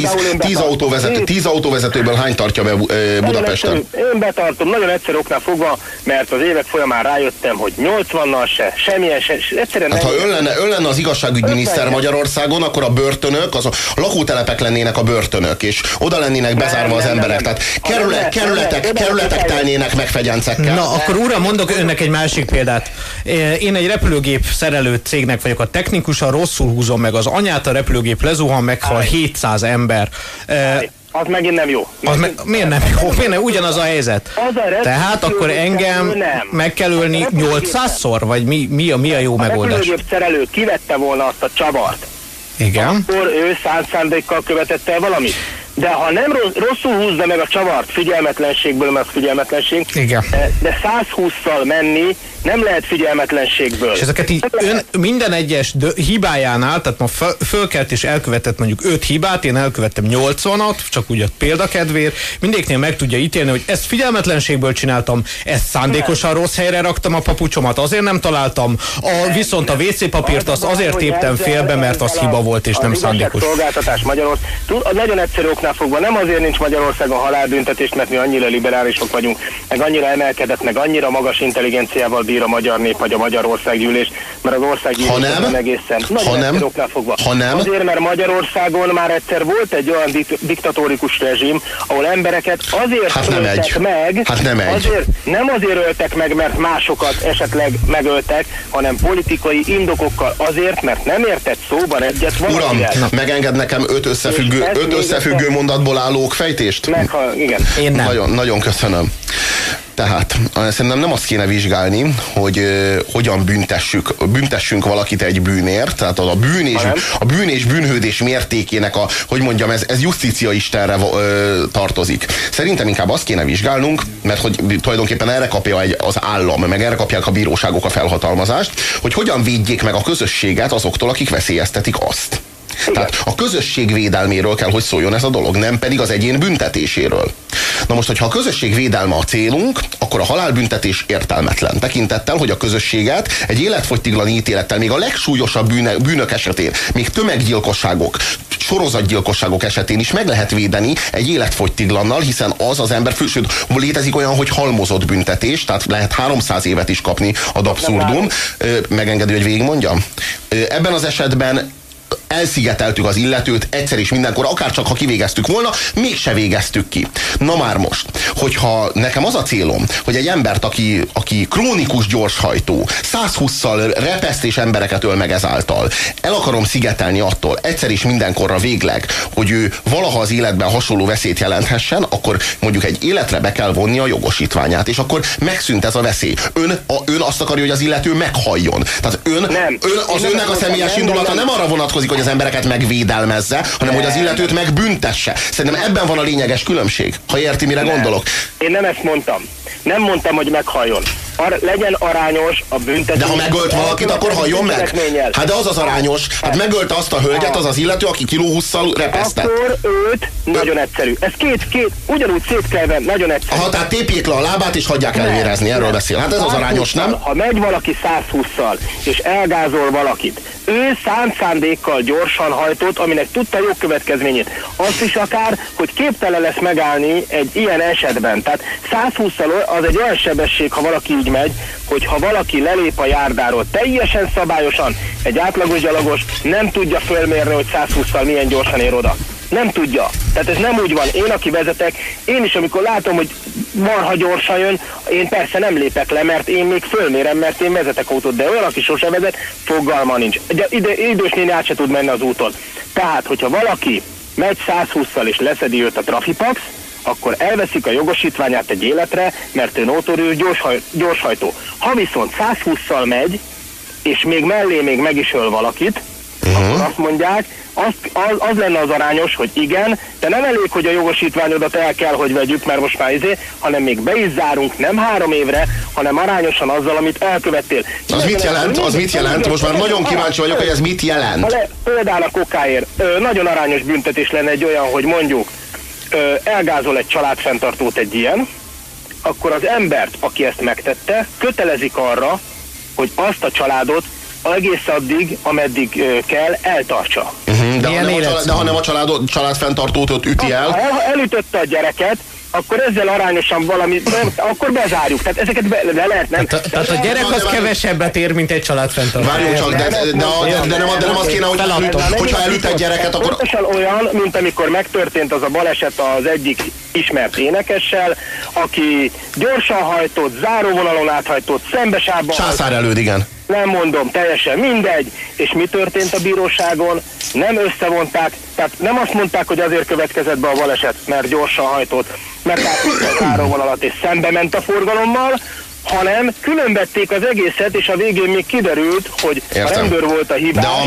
10 autóvezetőből hány tartja be Budapesten? Én betartom, nagyon egyszerű oknál fogva, mert az évek folyamán rájöttem, hogy 80-nal semmilyen egyszerűen... Hát ha ön lenne az igazságügyminiszter Magyarországon, akkor a börtönök, a lakótelepek lennének a börtönök, és oda lennének bezárva az emberek. Tehát kerületek telnének meg fegyencekkel. Na, akkor uram, mondok önnek egy másik példát. Én egy repülőgép szerelő cégnek vagyok a technikusa, rosszul húzom meg az anyát, a repülőgép lezuhan, meghal 700 ember. Az megint nem jó. Miért nem jó? Miért nem? Ugyanaz a helyzet. Tehát akkor engem meg kell ölni 800-szor? Vagy mi a jó megoldás? A repülőgép szerelő kivette volna azt a csavart. Igen. Akkor ő szánt szándékkal követett el valamit. De ha nem rosszul húzza meg a csavart figyelmetlenségből, mert figyelmetlenség, igen. De 120-szal menni nem lehet figyelmetlenségből. És ezeket így ön minden egyes hibájánál, tehát ma fölkelt és elkövetett mondjuk 5 hibát, én elkövettem 80-at, csak úgy a példakedvéért, mindegyiknél meg tudja ítélni, hogy ezt figyelmetlenségből csináltam, ezt szándékosan rossz helyre raktam a papucsomat, azért nem találtam, viszont a WC papírt azt azért téptem félbe, mert az hiba volt és nem szándékos. Szolgáltatás Magyarország. Nagyon egyszerű oknál fogva, nem azért nincs Magyarországon halálbüntetést, mert mi annyira liberálisok vagyunk, meg annyira emelkedett, meg annyira magas intelligenciával bír a magyar nép, vagy a magyar országgyűlés, mert az országgyűlés nem egészen. Nagyon egyszerű oknál fogva. Azért, mert Magyarországon már egyszer volt egy olyan diktatórikus rezsim, ahol embereket azért öltek meg, nem azért öltek meg, mert másokat esetleg megöltek, hanem politikai indokokkal azért, mert nem értett szóban egyet valakivel. Uram, megenged nekem 5 összefüggő mondatból álló fejtést? Igen. Én nem. Nagyon köszönöm. Tehát szerintem nem azt kéne vizsgálni, hogy hogyan büntessünk valakit egy bűnért, tehát a bűn és bűnhődés mértékének hogy mondjam, ez Justícia Istenre tartozik. Szerintem inkább azt kéne vizsgálnunk, mert hogy tulajdonképpen erre kapja az állam, meg erre kapják a bíróságok a felhatalmazást, hogy hogyan védjék meg a közösséget azoktól, akik veszélyeztetik azt. Igen. Tehát a közösség védelméről kell, hogy szóljon ez a dolog, nem pedig az egyén büntetéséről. Na most, hogyha a közösség védelme a célunk, akkor a halálbüntetés értelmetlen. Tekintettel, hogy a közösséget egy életfogytiglan ítélettel, még a legsúlyosabb bűnök esetén, még tömeggyilkosságok, sorozatgyilkosságok esetén is meg lehet védeni egy életfogytiglannal, hiszen az ember, sőt, létezik olyan, hogy halmozott büntetés, tehát lehet 300 évet is kapni ad abszurdum. Megengedő, hogy végigmondjam? Ebben az esetben elszigeteltük az illetőt egyszer és mindenkor, akárcsak ha kivégeztük volna, mégse végeztük ki. Na már most, hogyha nekem az a célom, hogy egy embert, aki krónikus gyorshajtó, 120-szal repeszt és embereket öl meg ezáltal, el akarom szigetelni attól egyszer és mindenkorra végleg, hogy ő valaha az életben hasonló veszélyt jelenthessen, akkor mondjuk egy életre be kell vonni a jogosítványát, és akkor megszűnt ez a veszély. Ön azt akarja, hogy az illető meghalljon. Tehát önnek a személyes indulata nem arra vonatkozik, hogy az embereket megvédelmezze, hanem hogy az illetőt megbüntesse. Szerintem ebben van a lényeges különbség, ha érti, mire gondolok. Én nem ezt mondtam. Nem mondtam, hogy meghalljon. Legyen arányos a büntetés. De ha megölt valakit, akkor halljon meg. Hát de az az arányos. Hát megölte azt a hölgyet, az az illető, aki kilóhusszal repesztett. Akkor őt nagyon egyszerű. Ez két ugyanúgy szétkelve, nagyon egyszerű. Aha, tehát tépjék le a lábát és hagyják elvérezni, erről beszél. Hát ez az arányos, nem? Ha megy valaki 120-szal és elgázol valakit, ő szánt szándékkal gyorsan hajtott, aminek tudta jó következményét. Azt is akár, hogy képtelen lesz megállni egy ilyen esetben. Tehát 120-szal az egy olyan sebesség, ha valaki így megy, hogy ha valaki lelép a járdáról teljesen szabályosan, egy átlagos gyalogos nem tudja fölmérni, hogy 120-szal milyen gyorsan ér oda. Nem tudja. Tehát ez nem úgy van. Én, aki vezetek, én is, amikor látom, hogy marha gyorsan jön, én persze nem lépek le, mert én még fölmérem, mert én vezetek autót, de olyan, aki sose vezet, fogalma nincs. Idős néni át se tud menni az úton. Tehát, hogyha valaki megy 120-szal és leszedi őt a trafipax, akkor elveszik a jogosítványát egy életre, mert ő notórius gyorshajtó. Ha viszont 120-szal megy, és még mellé még meg is öl valakit, akkor azt mondják, az lenne az arányos, hogy igen, de nem elég, hogy a jogosítványodat el kell, hogy vegyük, mert most már hanem még be is zárunk nem 3 évre, hanem arányosan azzal, amit elkövettél. Az mit jelent? Az mit jelent? Most már nagyon kíváncsi vagyok, hogy ez mit jelent. Például a kokáért nagyon arányos büntetés lenne egy olyan, hogy mondjuk elgázol egy családfenntartót egy ilyen, akkor az embert, aki ezt megtette, kötelezik arra, hogy azt a családot egész addig, ameddig kell, eltartsa. De ha nem a családfenntartót ott üti el. Ha elütötte a gyereket, akkor ezzel arányosan valami, akkor bezárjuk. Tehát ezeket le lehet, nem? Tehát a gyerek az kevesebbet ér, mint egy családfenntartó. Várjunk csak, de nem az kéne, hogyha elüt egy gyereket, akkor... Pontosan olyan, mint amikor megtörtént az a baleset az egyik ismert énekessel, aki gyorsan hajtott, záróvonalon áthajtott, szembesában... Császár előd, igen. Nem mondom, teljesen mindegy. És mi történt a bíróságon? Nem összevonták, tehát nem azt mondták, hogy azért következett be a baleset, mert gyorsan hajtott, mert áthajtott a záróvonalat és szembe ment a forgalommal, hanem különbették az egészet, és a végén még kiderült, hogy a rendőr volt a hibás. De ha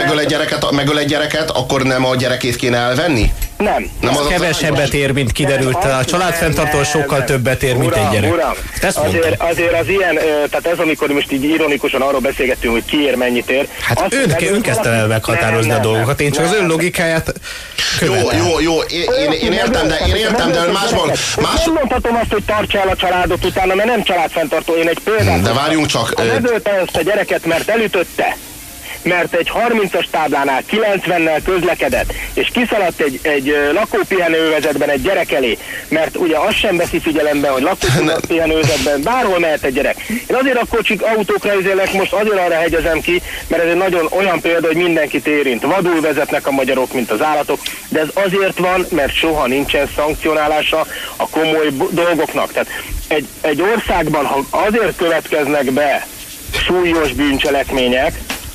megöl egy gyereket, akkor nem a gyerekét kéne elvenni? Nem. Az kevesebbet ér, mint kiderült. A családfenntartó sokkal többet ér, mint egy gyerek. Uram, azért az ilyen, tehát ez, amikor most így ironikusan arról beszélgettünk, hogy ki ér, mennyit ér. Hát ön kezdte el meghatározni a dolgokat. Én csak az ön logikáját követem. Jó, én értem, de ön másból... Nem mondhatom azt, hogy tartsa el a családot utána, mert nem családfenntartó. Én egy példát... De várjunk csak... Ha megölte ezt a gyereket, mert elütötte, mert egy 30-as táblánál 90-nel közlekedett, és kiszaladt egy lakópihenőövezetben egy gyerek elé, mert ugye azt sem veszi figyelembe, hogy lakópihenőövezetben bárhol mehet egy gyerek. Én azért a kocsik, autókra izélek, most azért arra hegyezem ki, mert ez egy nagyon olyan példa, hogy mindenkit érint. Vadul vezetnek a magyarok, mint az állatok, de ez azért van, mert soha nincsen szankcionálása a komoly dolgoknak. Tehát egy országban, ha azért következnek be súlyos bűncselekmények,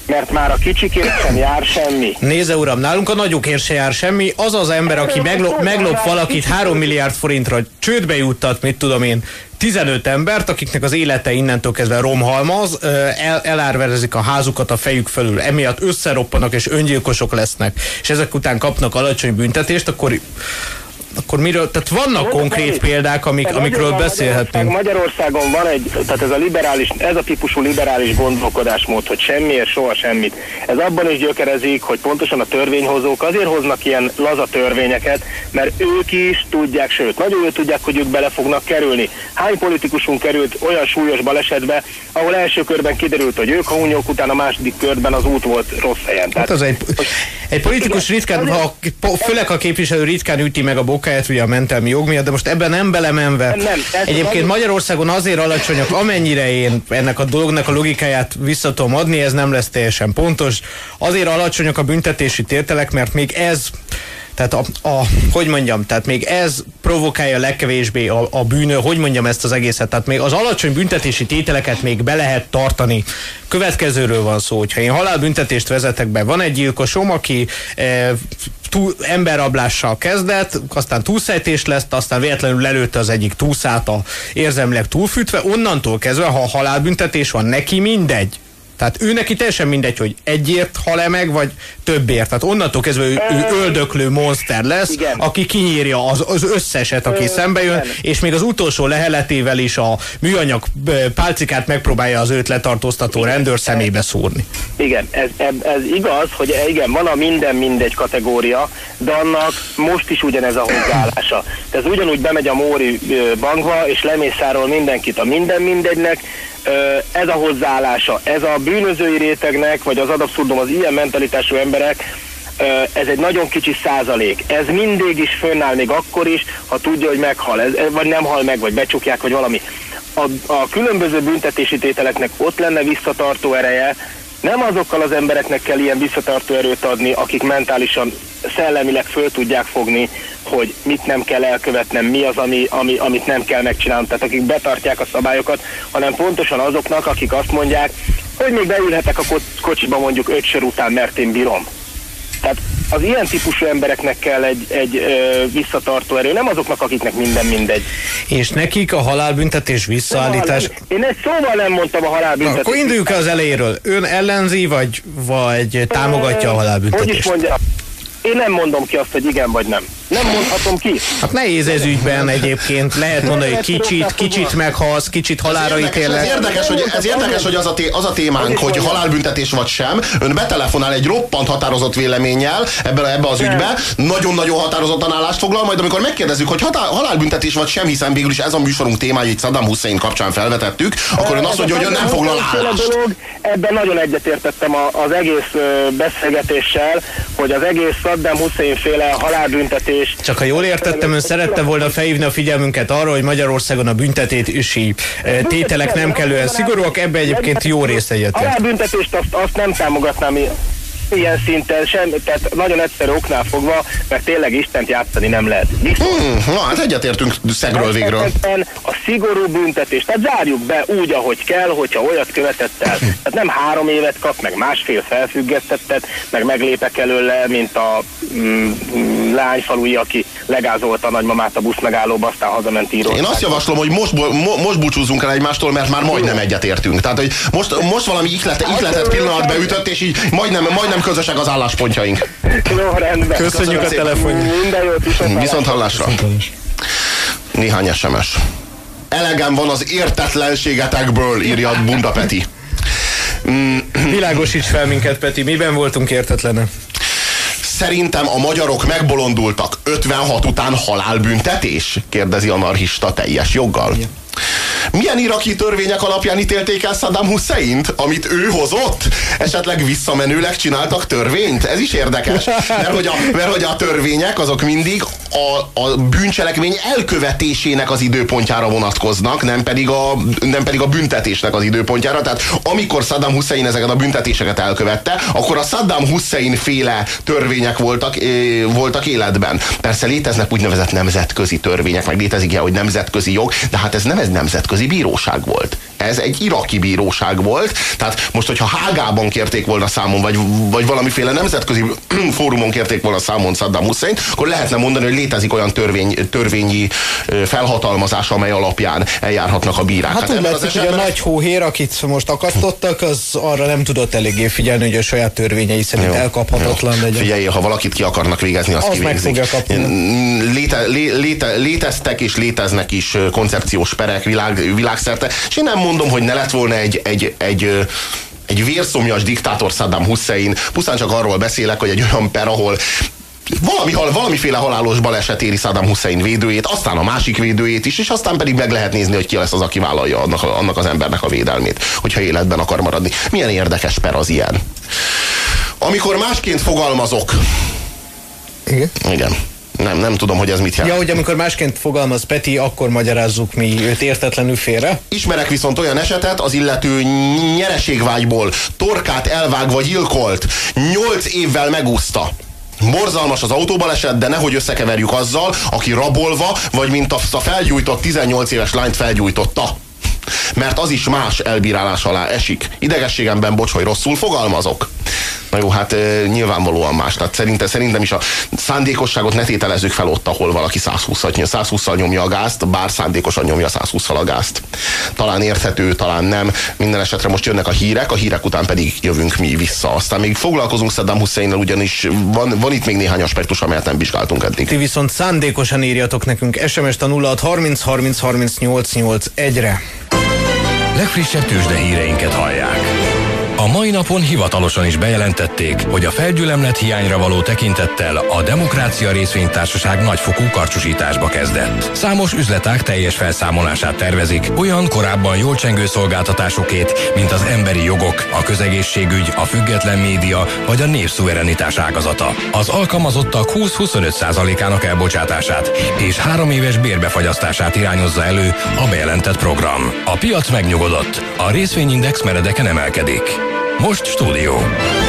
mert már a kicsikért sem jár semmi. Nézze uram, nálunk a nagyokért se jár semmi. Az az ember, aki meglop valakit 3 milliárd forintra, csődbe juttat, mit tudom én, 15 embert, akiknek az élete innentől kezdve romhalmaz, elárverezik a házukat a fejük fölül, emiatt összeroppanak és öngyilkosok lesznek, és ezek után kapnak alacsony büntetést, akkor miről, tehát vannak konkrét példák, amikről beszélhetnénk. Magyarországon van tehát ez a típusú liberális gondolkodásmód, hogy semmiért soha semmit. Ez abban is gyökerezik, hogy pontosan a törvényhozók azért hoznak ilyen laza törvényeket, mert ők is tudják, sőt, nagyon jól tudják, hogy ők bele fognak kerülni. Hány politikusunk került olyan súlyos balesetbe, ahol első körben kiderült, hogy ők a hunyók, után a második körben az út volt rossz helyen. Hát az egy politikus ritkán, főleg a képviselő ritkán üti meg a bokáját, ugye a mentelmi jog miatt, de most ebben nem belemenve. Egyébként Magyarországon azért alacsonyak, amennyire én ennek a dolognak a logikáját vissza tudom adni, ez nem lesz teljesen pontos. Azért alacsonyak a büntetési tételek, mert még ez, tehát hogy mondjam, tehát még ez provokálja legkevésbé a bűnő, hogy mondjam ezt az egészet, tehát még az alacsony büntetési tételeket még be lehet tartani. Következőről van szó, hogyha én halálbüntetést vezetek be, van egy gyilkosom, aki emberrablással kezdett, aztán túlszejtés lesz, aztán véletlenül lelőtte az egyik túszát érzelmileg túlfűtve, onnantól kezdve, ha halálbüntetés van, neki mindegy. Tehát ő neki teljesen mindegy, hogy egyért hal-e meg, vagy többért. Tehát onnantól kezdve ő öldöklő monster lesz, igen, aki kinyírja az összeset, aki szembe jön, és még az utolsó leheletével is a műanyag pálcikát megpróbálja az őt letartóztató rendőr szemébe szúrni. Igen, ez igaz, hogy igen, van a minden mindegy kategória, de annak most is ugyanez a hozzáállása. Ez ugyanúgy bemegy a Móri bankba, és lemészárol mindenkit a minden mindegynek. Ez a hozzáállása, ez a bűnözői rétegnek, vagy az ad abszurdum az ilyen mentalitású emberek, ez egy nagyon kicsi százalék. Ez mindig is fönnáll, még akkor is, ha tudja, hogy meghal, vagy nem hal meg, vagy becsukják, vagy valami. A különböző büntetési tételeknek ott lenne visszatartó ereje, nem azokkal az embereknek kell ilyen visszatartó erőt adni, akik mentálisan, szellemileg föl tudják fogni, hogy mit nem kell elkövetnem, mi az, amit nem kell megcsinálnom, tehát akik betartják a szabályokat, hanem pontosan azoknak, akik azt mondják, hogy még beülhetek a kocsiba mondjuk 5 sör után, mert én bírom. Tehát az ilyen típusú embereknek kell egy visszatartó erő, nem azoknak, akiknek minden mindegy. És nekik a halálbüntetés visszaállítás... Én egy szóval nem mondtam a halálbüntetést. Akkor induljunk el az elejéről. Ön ellenzi, vagy támogatja a halálbüntetést? Hogy is mondja? Én nem mondom ki azt, hogy igen vagy nem. Nem mondhatom ki. Hát nehéz ez ügyben egyébként. Lehet mondani, hogy kicsit meghalsz, kicsit halálra ítélek. Ez érdekes, hogy az a témánk, hogy halálbüntetés vagy sem. Ön betelefonál egy roppant határozott véleménnyel ebbe az ügybe, nagyon-nagyon határozottan állást foglal, majd amikor megkérdezzük, hogy halálbüntetés vagy sem, hiszen végül is ez a műsorunk témája, itt Saddam Hussein kapcsán felvetettük, akkor ön azt mondja, hogy ön nem foglal állást. Ebben nagyon egyetértettem az egész beszélgetéssel, hogy az egész Saddam Hussein féle halálbüntetés. Csak ha jól értettem, ön szerette volna felhívni a figyelmünket arra, hogy Magyarországon a büntetési tételek nem kellően szigorúak, ebbe egyébként jó részt egyetért. A halálbüntetést azt nem támogatnám ilyen szinten sem, tehát nagyon egyszerű oknál fogva, mert tényleg Istent játszani nem lehet. Na, hát egyetértünk szegről végről. A szigorú büntetés, tehát zárjuk be úgy, ahogy kell, hogyha olyat követett el. Tehát nem 3 évet kap, meg 1,5 felfüggesztettet, meg meglépek előle, mint a lányfalui, aki legázolta a nagymamát a buszmegállóba, aztán hazament Írországba. Én azt javaslom, hogy most búcsúzzunk el egymástól, mert már majdnem egyetértünk. Tehát, hogy most valami ihletet pillanat beütött, és így majdnem közösek az álláspontjaink. Jó, rendben. Köszönjük a telefonját. Minden jót, viszont hallásra. Néhány SMS. Elegem van az értetlenségetekből, írja Bunda Peti. Világosíts fel minket, Peti, miben voltunk értetlenek? Szerintem a magyarok megbolondultak. 56 után halálbüntetés? Kérdezi anarchista teljes joggal. Igen. Milyen iraki törvények alapján ítélték el Saddam Husseint, amit ő hozott? Esetleg visszamenőleg csináltak törvényt? Ez is érdekes, mert hogy a törvények azok mindig a bűncselekmény elkövetésének az időpontjára vonatkoznak, nem pedig a büntetésnek az időpontjára. Tehát amikor Saddam Hussein ezeket a büntetéseket elkövette, akkor a Saddam Hussein féle törvények voltak életben. Persze léteznek úgynevezett nemzetközi törvények, meg létezik ilyen, hogy nemzetközi jog, de hát ez nem egy nemzetközi bíróság volt. Ez egy iraki bíróság volt, tehát most, hogyha Hágában kérték volna számon, vagy valamiféle nemzetközi fórumon kérték volna számon Saddam Husseint, akkor lehetne mondani, hogy létezik olyan törvényi felhatalmazás, amely alapján eljárhatnak a bírák. Hát úgy látszik, hogy a nagy hóhér, akit most akasztottak, az arra nem tudott eléggé figyelni, hogy a saját törvényei szerint elkaphatatlan legyen. Figyelj, ha valakit ki akarnak végezni, azt kivégzik. Léteztek és léteznek is koncepciós perek világszerte, és én nem mondom, hogy ne lett volna egy vérszomjas diktátor Saddam Hussein, pusztán csak arról beszélek, hogy egy olyan per, ahol valamiféle halálos baleset éri Saddam Hussein védőjét, aztán a másik védőjét is, és aztán pedig meg lehet nézni, hogy ki lesz az, aki vállalja annak az embernek a védelmét, hogyha életben akar maradni. Milyen érdekes per az ilyen. Amikor másként fogalmazok. Igen. Nem tudom, hogy ez mit jelent. Ja, hogy amikor másként fogalmaz Peti, akkor magyarázzuk mi őt értetlenül félre. Ismerek viszont olyan esetet, az illető nyereségvágyból torkát elvágva gyilkolt, 8 évvel megúszta. Borzalmas az autóbaleset, de nehogy összekeverjük azzal, aki rabolva, vagy mint a felgyújtott 18 éves lányt felgyújtotta. Mert az is más elbírálás alá esik. Idegességemben bocs, hogy rosszul fogalmazok. Na jó, hát nyilvánvalóan más. Tehát szerintem is a szándékosságot ne tételezzük fel ott, ahol valaki 120-szal nyomja a gázt, bár szándékosan nyomja 120-szal a gázt. Talán érthető, talán nem. Minden esetre most jönnek a hírek után pedig jövünk mi vissza. Aztán még foglalkozunk Saddam Husseinnel, ugyanis van itt még néhány aspektus, amelyet nem vizsgáltunk eddig. Ti viszont szándékosan írjatok nekünk SMS-t a 0630 30 30 88 1-re. Legfrissebb tőzsdehíreinket hallják. A mai napon hivatalosan is bejelentették, hogy a felgyülemlet hiányra való tekintettel a Demokrácia Részvénytársaság nagyfokú karcsúsításba kezdett. Számos üzletág teljes felszámolását tervezik, olyan korábban jól csengő szolgáltatásokét, mint az emberi jogok, a közegészségügy, a független média vagy a népszuverenitás ágazata. Az alkalmazottak 20-25%-ának elbocsátását és 3 éves bérbefagyasztását irányozza elő a bejelentett program. A piac megnyugodott, a részvényindex meredeken emelkedik. Most stúdió.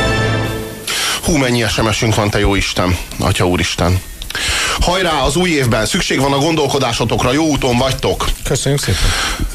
Hú, mennyi SMS-ünk van, te jó Isten, Atya Úristen. Hajrá, az új évben szükség van a gondolkodásotokra, jó úton vagytok. Köszönjük szépen.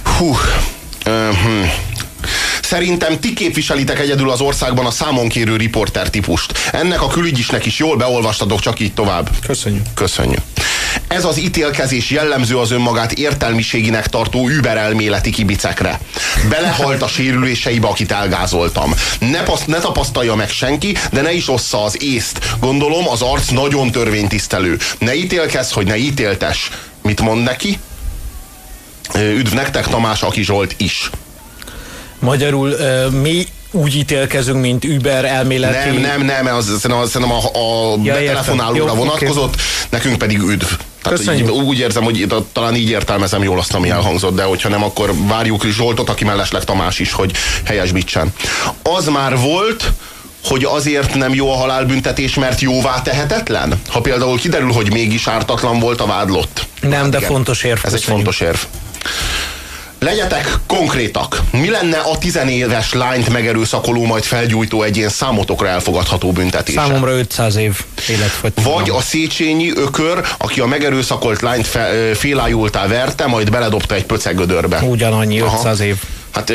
Szerintem ti képviselitek egyedül az országban a számonkérő riporter típust. Ennek a külügyisnek is jól beolvastatok, csak így tovább. Köszönjük. Ez az ítélkezés jellemző az önmagát értelmiséginek tartó überelméleti kibicekre. Belehalt a sérüléseibe, akit elgázoltam. Ne tapasztalja meg senki, de ne is ossza az észt. Gondolom, az arc nagyon törvénytisztelő. Ne ítélkezz, hogy ne ítéltes. Mit mond neki? Üdv nektek, Tamás Aki Zsolt is. Magyarul mi úgy ítélkezünk, mint Uber elméleti... Nem, szerintem a betelefonálóra vonatkozott, nekünk pedig üdv. Tehát úgy érzem, hogy talán így értelmezem jól azt, ami elhangzott, de hogyha nem, akkor várjuk Zsoltot, aki mellesleg Tamás is, hogy helyesbítsen. Az már volt, hogy azért nem jó a halálbüntetés, mert jóvá tehetetlen? Ha például kiderül, hogy mégis ártatlan volt a vádlott. Nem, de igen, fontos érv. Ez egy fontos érv. Legyetek konkrétak. Mi lenne a 10 éves lányt megerőszakoló, majd felgyújtó egyén számotokra elfogadható büntetése? Számomra 500 év életfogytiglan. Vagy a széchenyi ökör, aki a megerőszakolt lányt félájultá verte, majd beledobta egy pöcegödörbe. Ugyanannyi, 500 év. Hát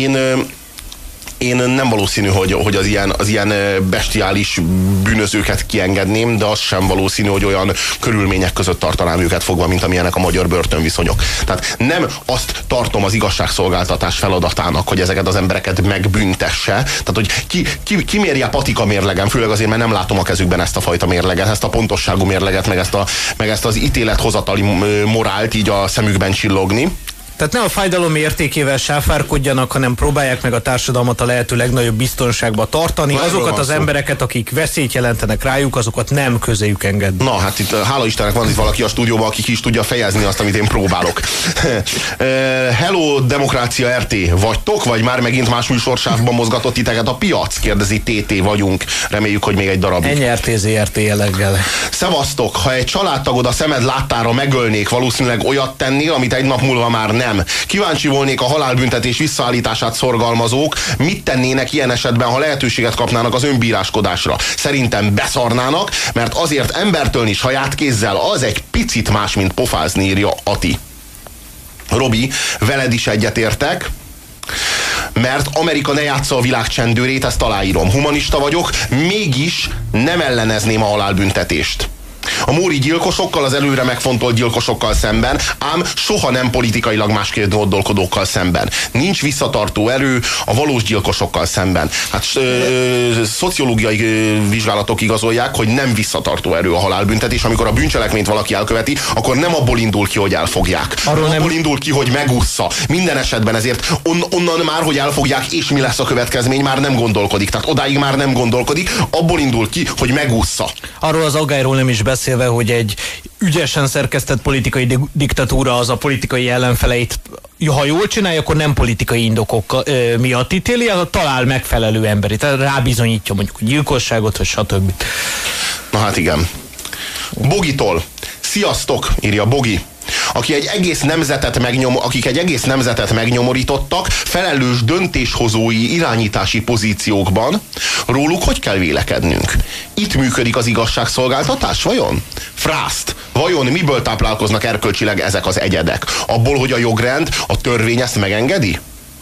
én nem valószínű, hogy az ilyen bestiális bűnözőket kiengedném, de az sem valószínű, hogy olyan körülmények között tartanám őket fogva, mint amilyenek a magyar börtönviszonyok. Tehát nem azt tartom az igazságszolgáltatás feladatának, hogy ezeket az embereket megbüntesse. Tehát, hogy ki mérje patika mérlegen, főleg azért, mert nem látom a kezükben ezt a fajta mérleget, ezt a pontosságú mérleget, meg ezt az ítélethozatali morált így a szemükben csillogni. Tehát ne a fájdalom értékével sáfárkodjanak, hanem próbálják meg a társadalmat a lehető legnagyobb biztonságba tartani. Azokat az embereket, akik veszélyt jelentenek rájuk, azokat nem közéjük engedni. Na, hát itt hála Istennek van itt valaki a stúdióban, aki ki is tudja fejezni azt, amit én próbálok. Hello, Demokrácia RT, vagytok, vagy már megint más műsorsávban mozgatott titeket a piac? Kérdezi TT vagyunk. Reméljük, hogy még egy darabig. NRT-ZRT jelleggel. Szevasztok, ha egy családtagod a szemed láttára megölnék, valószínűleg olyat tennél, amit egy nap múlva már nem. Kíváncsi volnék a halálbüntetés visszaállítását szorgalmazók, mit tennének ilyen esetben, ha lehetőséget kapnának az önbíráskodásra. Szerintem beszarnának, mert azért embertölni saját kézzel az egy picit más, mint pofázni, írja Ati. Robi, veled is egyetértek. Mert Amerika ne játsza a világ csendőrét, ezt aláírom. Humanista vagyok, mégis nem ellenezném a halálbüntetést. A móri gyilkosokkal, az előre megfontolt gyilkosokkal szemben, ám soha nem politikailag másképp gondolkodókkal szemben. Nincs visszatartó erő a valós gyilkosokkal szemben. Hát szociológiai vizsgálatok igazolják, hogy nem visszatartó erő a halálbüntetés. Amikor a bűncselekményt valaki elköveti, akkor nem abból indul ki, hogy elfogják. Abból indul ki, hogy megússza. Minden esetben ezért onnan már, hogy elfogják, és mi lesz a következmény, már nem gondolkodik. Tehát odáig már nem gondolkodik, abból indul ki, hogy megússza. Arról az aggályról nem is beszélve, hogy egy ügyesen szerkesztett politikai diktatúra az a politikai ellenfeleit, ha jól csinálja, akkor nem politikai indokok miatt ítéli, talál megfelelő emberi, tehát rábizonyítja mondjuk a gyilkosságot, vagy stb. Na hát igen. Bogitól. Sziasztok, írja Bogi. Akik egy egész nemzetet megnyomorítottak, felelős döntéshozói irányítási pozíciókban, róluk hogy kell vélekednünk? Itt működik az igazságszolgáltatás, vajon? Frászt, vajon miből táplálkoznak erkölcsileg ezek az egyedek? Abból, hogy a jogrend, a törvény ezt megengedi?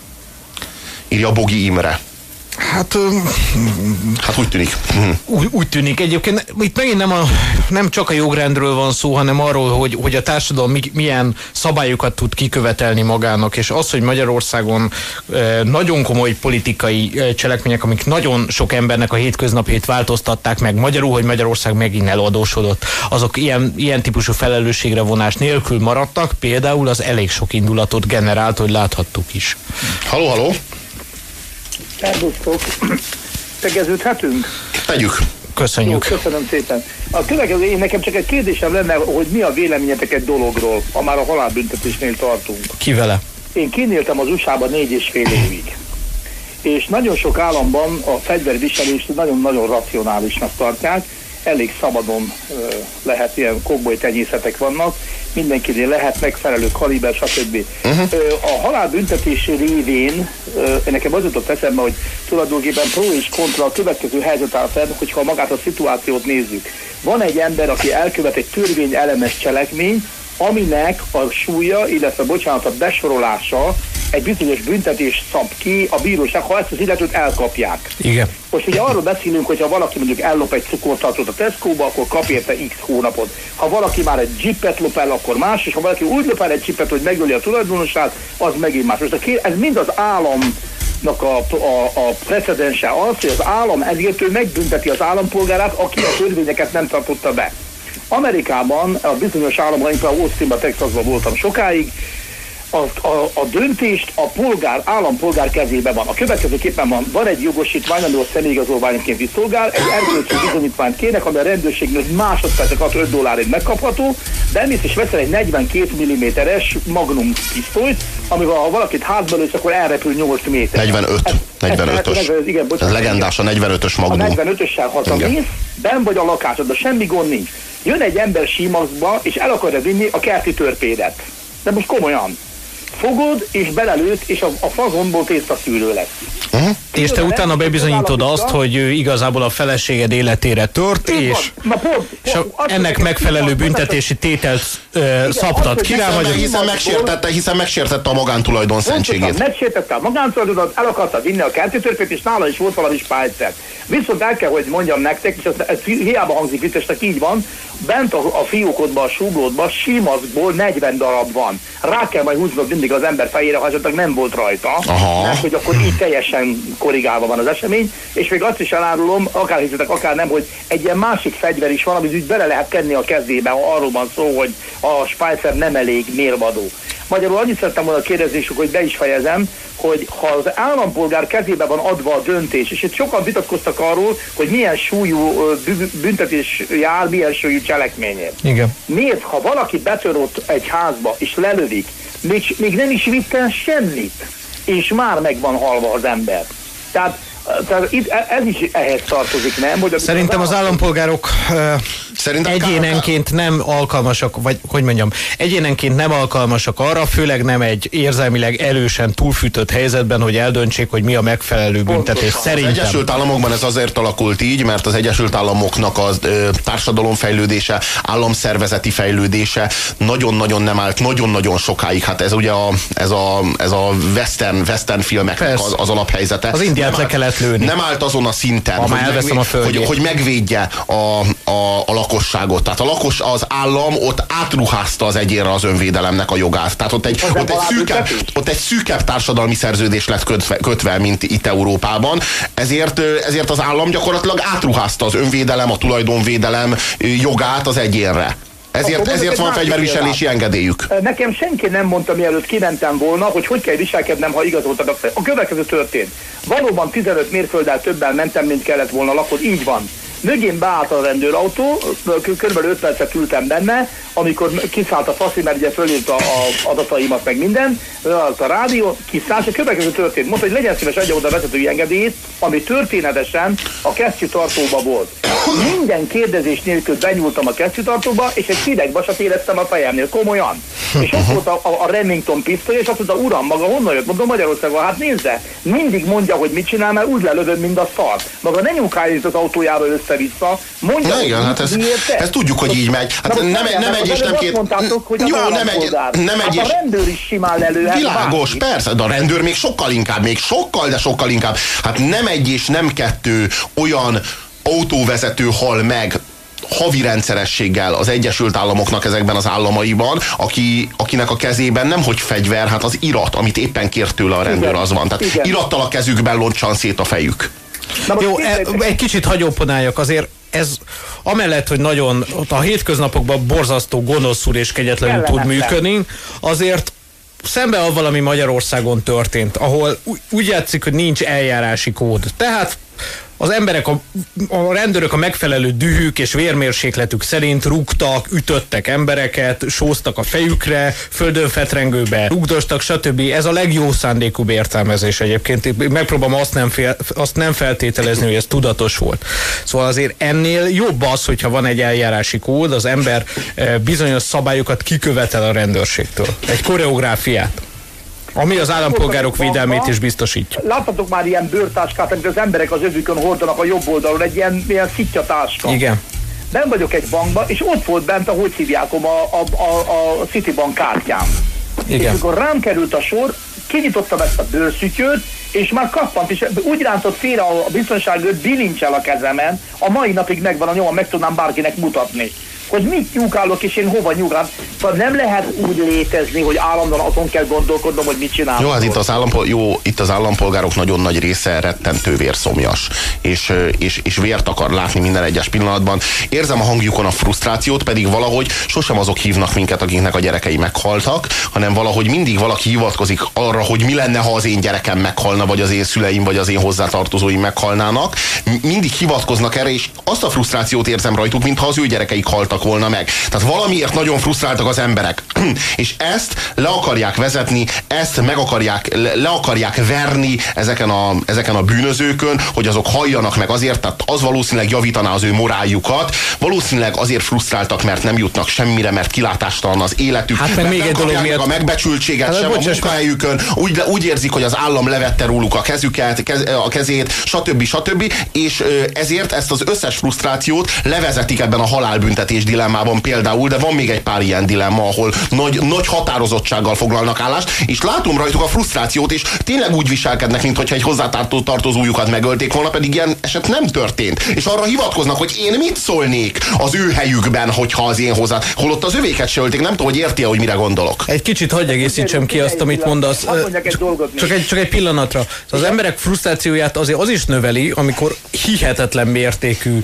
Írja Bogi Imre. Hát úgy tűnik. Úgy tűnik. Egyébként itt megint nem csak a jogrendről van szó, hanem arról, hogy a társadalom milyen szabályokat tud kikövetelni magának, és az, hogy Magyarországon nagyon komoly politikai cselekmények, amik nagyon sok embernek a hétköznapjét változtatták meg, magyarul, hogy Magyarország megint eladósodott, azok ilyen típusú felelősségre vonás nélkül maradtak, például az elég sok indulatot generált, hogy láthattuk is. Halló? Szervusztok! Tegeződhetünk? Tegyük. Köszönjük. Jó, köszönöm szépen. A következő, nekem csak egy kérdésem lenne, hogy mi a véleményetek egy dologról, ha már a halálbüntetésnél tartunk. Ki vele? Én kinéltem az USA-ban 4,5 évig. És nagyon sok államban a fegyverviselést nagyon-nagyon racionálisnak tartják, elég szabadon lehet, ilyen kovboly tenyészetek vannak, mindenkinél lehet megfelelő kaliber, stb. A halálbüntetés révén nekem az jutott eszembe, hogy tulajdonképpen pro és kontra a következő helyzet áll fenn, hogyha magát a szituációt nézzük. Van egy ember, aki elkövet egy törvényellenes cselekményt, aminek a súlya, illetve a besorolása egy bizonyos büntetés szab ki a bíróság, ha ezt az illetőt elkapják. Igen. Most ugye arról beszélünk, hogy ha valaki mondjuk ellop egy cukortartót a Tesco-ba, akkor kap érte x hónapot. Ha valaki már egy jeepet lop el, akkor más, és ha valaki úgy lop el egy jeepet, hogy megöli a tulajdonosát, az megint más. Most ez mind az államnak a precedense az, hogy az állam ezért ő megbünteti az állampolgárát, aki a törvényeket nem tartotta be. Amerikában, a bizonyos államban, én például Austinban, Texasban voltam sokáig, a döntést a állampolgár kezében van. A következőképpen van egy jogosítvány, ami a személyigazolványként is szolgál, egy erkölcsi bizonyítványt kérnek, ami a rendőrségnél másodpercek alatt $5 megkapható, de elmész és veszel egy 42 mm-es Magnum pisztolyt, amivel ha valakit hátba lősz, akkor elrepül 8 méter. 45-ös. Ez legendás, a 45-ös Magnum. A 45-össel hazamész, benn vagy a lakásodban, semmi gond nincs. Jön egy ember símaszkba, és el akarja vinni a kerti törpédet. De most komolyan. Fogod, és belelőtt, és a fazonból tésztaszűrő lesz. És te utána bebizonyítod azt, hogy ő igazából a feleséged életére tört, és ennek megfelelő büntetési tételt szabtat ki rá, vagy... Hiszen megsértette a magántulajdon szentségét. Megsértette a magántulajdonot, el akarta vinni a kerti törpét, és nála is volt valami spájzer. Viszont el kell, hogy mondjam nektek, és ez hiába hangzik viccesnek, így van, bent a fiókodban, a súglódban símaszkból 40 darab van. Rá kell majd húznod mindig az ember fejére, ha esetleg nem volt rajta. Mert hogy akkor így teljesen korrigálva van az esemény, és még azt is elárulom, akár hiszetek, akár nem, hogy egy ilyen másik fegyver is van, amit úgy bele lehet kenni a kezébe, ha arról van szó, hogy a Spitzer nem elég mérvadó. Magyarul annyit szerettem volna kérdezni, hogy be is fejezem, hogy ha az állampolgár kezébe van adva a döntés, és itt sokan vitatkoztak arról, hogy milyen súlyú büntetés jár, milyen súlyú cselekményért. Igen. Miért, ha valaki betör ott egy házba, és lelövik, még nem is vitt el semmit, és már meg van halva az ember. Tehát Tehát ez is ehhez tartozik, nem? Hogy szerintem az állampolgárok egyénenként nem alkalmasak, vagy hogy mondjam, egyénenként nem alkalmasak arra, főleg nem egy érzelmileg erősen túlfűtött helyzetben, hogy eldöntsék, hogy mi a megfelelő büntetés. Szerintem. Az Egyesült Államokban ez azért alakult így, mert az Egyesült Államoknak a társadalomfejlődése, államszervezeti fejlődése nagyon-nagyon nem állt, nagyon-nagyon sokáig. Hát ez ugye ez a western filmeknek az alaphelyzete. Az Indiát le kellett lőni. Nem állt azon a szinten, hogy megvédje a lakosságot. Tehát az állam ott átruházta az egyénre az önvédelemnek a jogát. Tehát ott egy szűkebb társadalmi szerződés lett kötve, mint itt Európában. Ezért az állam gyakorlatilag átruházta az önvédelem, a tulajdonvédelem jogát az egyénre. Ezért van fegyverviselési engedélyük. Nekem senki nem mondta, mielőtt kimentem volna, hogy kell viselkednem, ha igazoltanak. A következő történt. Valóban 15 mérfölddel többel mentem, mint kellett volna lakod. Így van. Mögén beállt a rendőrautó, kb. 5 percet ültem benne, amikor kiszállt a faszi, mert ugye fölírta az adataimat, meg minden, leállt a rádió, kiszállt, és a következő történt. Mondta, hogy legyen szíves, adja oda a vezetői engedélyét, ami történetesen a kesztyűtartóba volt. Minden kérdezés nélkül benyúltam a kesztyűtartóba, és egy hideg vasat éreztem a fejemnél, komolyan. És ott volt a Remington pisztoly, és azt mondta, uram, maga honnan jött? Mondom, Magyarországon, hát nézze, mindig mondja, hogy mit csinál, mert úgy lelövöd, mint a szar. Maga ne nyúkáljuk az autójára össze-vissza, mondja, igen, hát ezt tudjuk, hogy így megy. Hát nem egy és nem két... Jó, nem egy és... A rendőr is simán lelőhet. Világos, persze, de a rendőr még sokkal inkább. Hát nem egy és nem kettő olyan autóvezető hal meg havi rendszerességgel az Egyesült Államoknak ezekben az államaiban, akinek a kezében nemhogy fegyver, hát az irat, amit éppen kért tőle a rendőr, az van. Tehát irattal a kezükben loncsan szét a fejük. Jó, egy kicsit hagyóponáljak, azért ez amellett, hogy nagyon a hétköznapokban borzasztó, gonoszul és kegyetlenül tud működni, azért szemben avval, ami Magyarországon történt, ahol úgy játszik, hogy nincs eljárási kód. Tehát az emberek, a rendőrök a megfelelő dühük és vérmérsékletük szerint rúgtak, ütöttek embereket, sóztak a fejükre, földön fetrengőbe rugdostak, stb. Ez a legjobb szándékúbb értelmezés egyébként. Megpróbálom azt nem feltételezni, hogy ez tudatos volt. Szóval azért ennél jobb az, hogyha van egy eljárási kód, az ember bizonyos szabályokat kikövetel a rendőrségtől. Egy koreográfiát. Ami az állampolgárok védelmét is biztosítja. Láttatok már ilyen bőrtáskát, amit az emberek az övükön hordanak a jobb oldalon, egy ilyen szittyatáska. Igen. Nem vagyok egy bankban, és ott volt bent, ahogy hívják, a Citibank kártyám. Igen. És amikor rám került a sor, kinyitottam ezt a bőrszütyőt, és már kappant, és úgy rántott félre a biztonságőrt, bilincsel a kezemen, a mai napig megvan a nyoma, meg tudnám bárkinek mutatni. Hogy mit nyúkálok, és én hova nyúkálok. Szóval nem lehet úgy létezni, hogy állandóan azon kell gondolkodnom, hogy mit csinálok. Jó, hát itt az állampolgárok nagyon nagy része rettentő vérszomjas, és vért akar látni minden egyes pillanatban. Érzem a hangjukon a frusztrációt, pedig valahogy sosem azok hívnak minket, akiknek a gyerekei meghaltak, hanem valahogy mindig valaki hivatkozik arra, hogy mi lenne, ha az én gyerekem meghalna, vagy az én szüleim, vagy az én hozzátartozóim meghalnának. Mindig hivatkoznak erre, és azt a frusztrációt érzem rajtuk, mintha az ő gyerekeik haltak volna meg. Tehát valamiért nagyon frusztráltak az emberek. És ezt le akarják vezetni, ezt le akarják verni ezeken a bűnözőkön, hogy azok halljanak meg azért, tehát az valószínűleg javítaná az ő moráljukat, valószínűleg azért frusztráltak, mert nem jutnak semmire, mert kilátástalan az életük, hát mert még nem kapják meg a megbecsültséget sem a munkahelyükön, úgy érzik, hogy az állam levette róluk a kezét, stb. És ezért ezt az összes frusztrációt levezetik ebben a halálbüntetés dilemmában például, de van még egy pár ilyen dilemma, ahol nagy határozottsággal foglalnak állást, és látom rajtuk a frusztrációt, és tényleg úgy viselkednek, mintha egy hozzátartozójukat megölték volna, pedig ilyen eset nem történt. És arra hivatkoznak, hogy én mit szólnék az ő helyükben, hogyha az én hozzá... Holott az övéket se ölték, nem tudom, hogy érti-e, hogy mire gondolok. Egy kicsit hagyj egészítsem ki azt, amit mondasz. Csak egy pillanatra. Az emberek frusztrációját azért az is növeli, amikor hihetetlen mértékű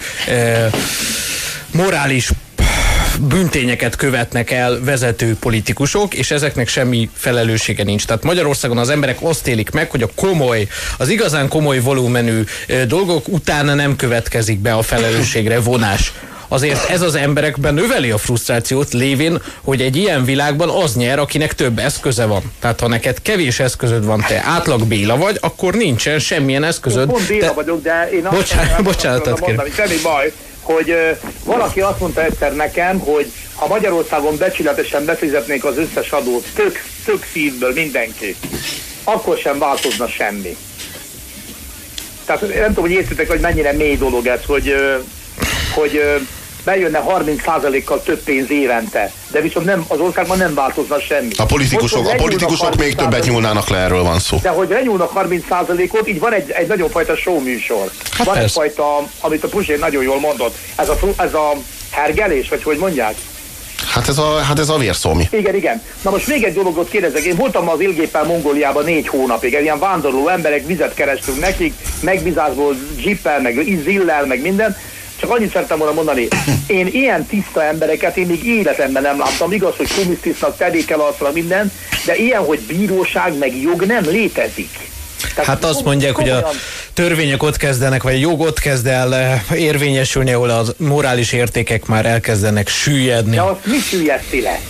morális bűntényeket követnek el vezető politikusok, és ezeknek semmi felelőssége nincs. Tehát Magyarországon az emberek azt élik meg, hogy az igazán komoly volumenű dolgok utána nem következik be a felelősségre vonás. azért ez az emberekben növeli a frusztrációt, lévén, hogy egy ilyen világban az nyer, akinek több eszköze van. Tehát ha neked kevés eszközöd van, te átlag Béla vagy, akkor nincsen semmilyen eszközöd. Én pont Béla vagyok, de én Bocsánatot kérem. Semmi baj, hogy valaki azt mondta egyszer nekem, hogy ha Magyarországon becsületesen befizetnék az összes adót, tök szívből mindenki, akkor sem változna semmi. Tehát nem tudom, hogy értitek, hogy mennyire mély dolog ez, hogy bejönne 30%-kal több pénz évente, de viszont nem, az országban nem változna semmi. A politikusok még többet nyúlnának le, erről van szó. De hogy lenyúlnak 30%-ot, így van egy nagyon fajta show műsor. Hát van persze. egy fajta, amit a Puzsér nagyon jól mondott, ez a hergelés, vagy hogy mondják? Hát ez a vérszómi. Igen. Na most még egy dologot kérdezek. Én voltam az Ilgéppel Mongóliában 4 hónapig. Ilyen vándorló emberek, vizet kerestünk nekik, megbízásból zsippel, meg zillel, meg minden. Csak annyit szerettem volna mondani, én ilyen tiszta embereket én még életemben nem láttam. Igaz, hogy kumisztisznak, tedékel arcra minden, de ilyen, hogy bíróság meg jog nem létezik. Tehát Hát azt mondják, hogy a törvények ott kezdenek, vagy a jog ott kezd el érvényesülni, ahol a morális értékek már elkezdenek süllyedni. De azt mi süllyeszti le?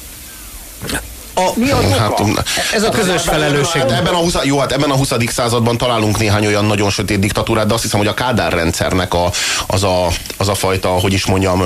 Mi az oka? Ez a közös felelősség. Ebben a 20. században találunk néhány olyan nagyon sötét diktatúrát, de azt hiszem, hogy a Kádár rendszernek az a fajta, hogy is mondjam,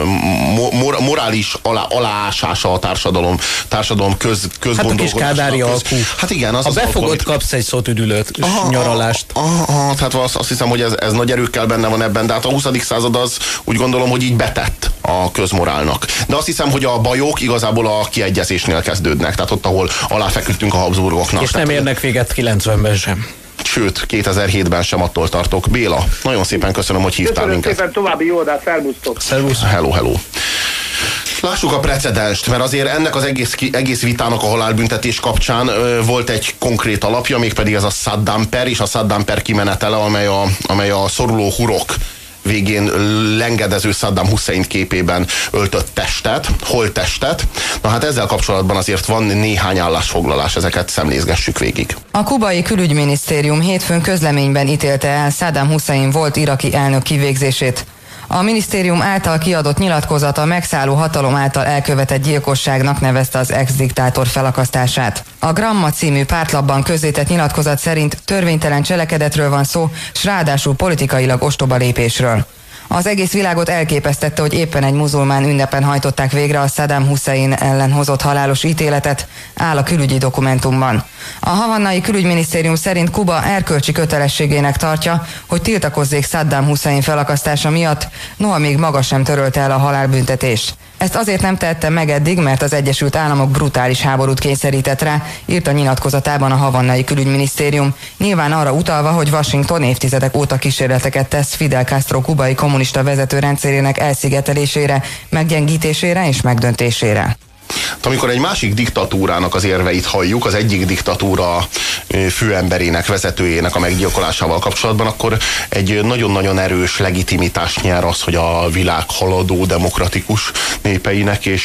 morális aláásása a társadalom közgondolkodásának. Hát a kis kádári alkú. Hát igen, az ha az befogod, alkú, kapsz egy szótüdülőt, nyaralást. Tehát azt hiszem, hogy ez nagy erőkkel benne van ebben, de hát a 20. század az úgy gondolom, hogy így betett a közmorálnak. De azt hiszem, hogy a bajok igazából a kiegyezésnél kezdődnek, tehát ott, ahol aláfeküdtünk a Habsburgoknak. És nem érnek véget 90-ben sem. Sőt, 2007-ben sem, attól tartok. Béla, nagyon szépen köszönöm, hogy hívtál minket. Köszönöm szépen, további jó adást, szervusztok! Szervusz. Hello. Lássuk a precedenst, mert azért ennek az egész vitának a halálbüntetés kapcsán volt egy konkrét alapja, mégpedig ez a Saddam per és a Saddam per kimenetele, amely a szoruló hurok végén lengedező Saddam Hussein képében öltött testet, holttestet. Na hát ezzel kapcsolatban azért van néhány állásfoglalás, ezeket szemlézgessük végig. A kubai külügyminisztérium hétfőn közleményben ítélte el Saddam Hussein volt iraki elnök kivégzését. A minisztérium által kiadott nyilatkozata megszálló hatalom által elkövetett gyilkosságnak nevezte az ex-diktátor felakasztását. A Gramma című pártlapban közzétett nyilatkozat szerint törvénytelen cselekedetről van szó, s ráadásul politikailag ostoba lépésről. Az egész világot elképesztette, hogy éppen egy muzulmán ünnepen hajtották végre a Saddam Hussein ellen hozott halálos ítéletet, áll a külügyi dokumentumban. A havannai külügyminisztérium szerint Kuba erkölcsi kötelességének tartja, hogy tiltakozzék Saddam Hussein felakasztása miatt, noha még maga sem törölte el a halálbüntetést. Ezt azért nem tette meg eddig, mert az Egyesült Államok brutális háborút kényszerített rá, írt a nyilatkozatában a havannai külügyminisztérium, nyilván arra utalva, hogy Washington évtizedek óta kísérleteket tesz Fidel Castro kubai kommunista vezetőrendszerének elszigetelésére, meggyengítésére és megdöntésére. Amikor egy másik diktatúrának az érveit halljuk, az egyik diktatúra főemberének, vezetőjének a meggyilkolásával kapcsolatban, akkor egy nagyon-nagyon erős legitimitást nyer az, hogy a világ haladó demokratikus népeinek és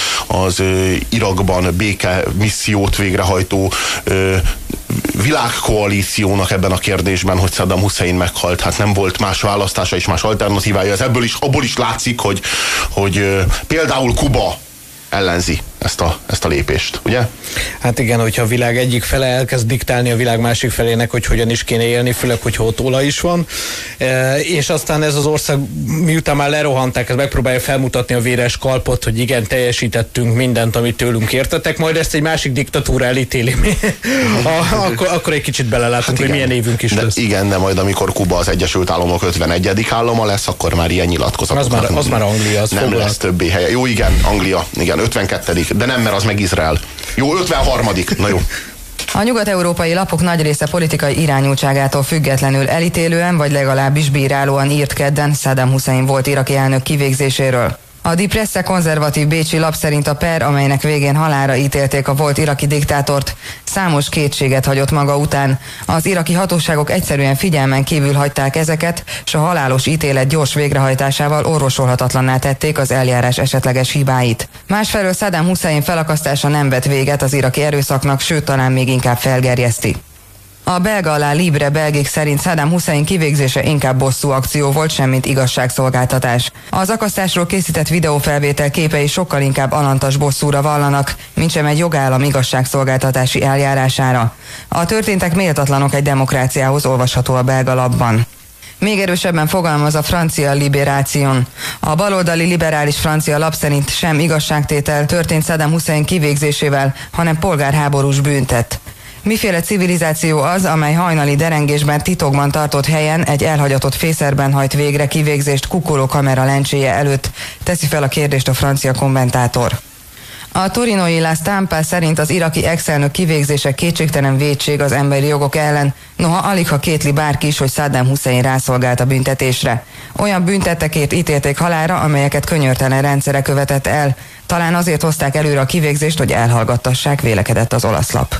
az Irakban béke missziót végrehajtó világkoalíciónak ebben a kérdésben, hogy Saddam Hussein meghalt, hát nem volt más választása és más alternatívája. Ez abból is látszik, hogy például Kuba ellenzi ezt a lépést, ugye? Hát igen, hogyha a világ egyik fele elkezd diktálni a világ másik felének, hogy hogyan is kéne élni, főleg, hogyha ott olaj is van. És aztán ez az ország, miután már lerohanták, ez megpróbálja felmutatni a véres kalpot, hogy igen, teljesítettünk mindent, amit tőlünk értetek, majd ezt egy másik diktatúra elítéli. Akkor egy kicsit belelátunk, hát hogy milyen évünk is lesz. Igen, de majd amikor Kuba az Egyesült Államok 51. állama lesz, akkor már ilyen nyilatkozatok. Az már Anglia. Az nem lesz többé helye. Jó, igen, Anglia, igen, 52. De nem, mert az meg Izrael. Jó, 53. Na jó. A nyugat-európai lapok nagy része politikai irányultságától függetlenül elítélően, vagy legalábbis bírálóan írt kedden Saddam Hussein volt iraki elnök kivégzéséről. A Die Presse konzervatív bécsi lap szerint a per, amelynek végén halálra ítélték a volt iraki diktátort, számos kétséget hagyott maga után. Az iraki hatóságok egyszerűen figyelmen kívül hagyták ezeket, s a halálos ítélet gyors végrehajtásával orvosolhatatlanná tették az eljárás esetleges hibáit. Másfelől Saddam Hussein felakasztása nem vet véget az iraki erőszaknak, sőt talán még inkább felgerjeszti. A belga alá Libre belgék szerint Saddam Hussein kivégzése inkább bosszú akció volt, semmint igazságszolgáltatás. Az akasztásról készített videófelvétel képei sokkal inkább alantas bosszúra vallanak, mintsem egy jogállam igazságszolgáltatási eljárására. A történtek méltatlanok egy demokráciához, olvasható a belga lapban. Még erősebben fogalmaz a francia Libération. A baloldali liberális francia lap szerint sem igazságtétel történt Saddam Hussein kivégzésével, hanem polgárháborús bűntett. Miféle civilizáció az, amely hajnali derengésben titokban tartott helyen egy elhagyatott fészerben hajt végre kivégzést kukoló kamera lencséje előtt? Teszi fel a kérdést a francia kommentátor. A torinói La Stampa szerint az iraki ex-elnök kivégzése kétségtelen vétség az emberi jogok ellen, noha aligha kétli bárki is, hogy Saddam Hussein rászolgált a büntetésre. Olyan büntettekért ítélték halálra, amelyeket könyörtelen rendszere követett el. Talán azért hozták előre a kivégzést, hogy elhallgattassák, vélekedett az olasz lap.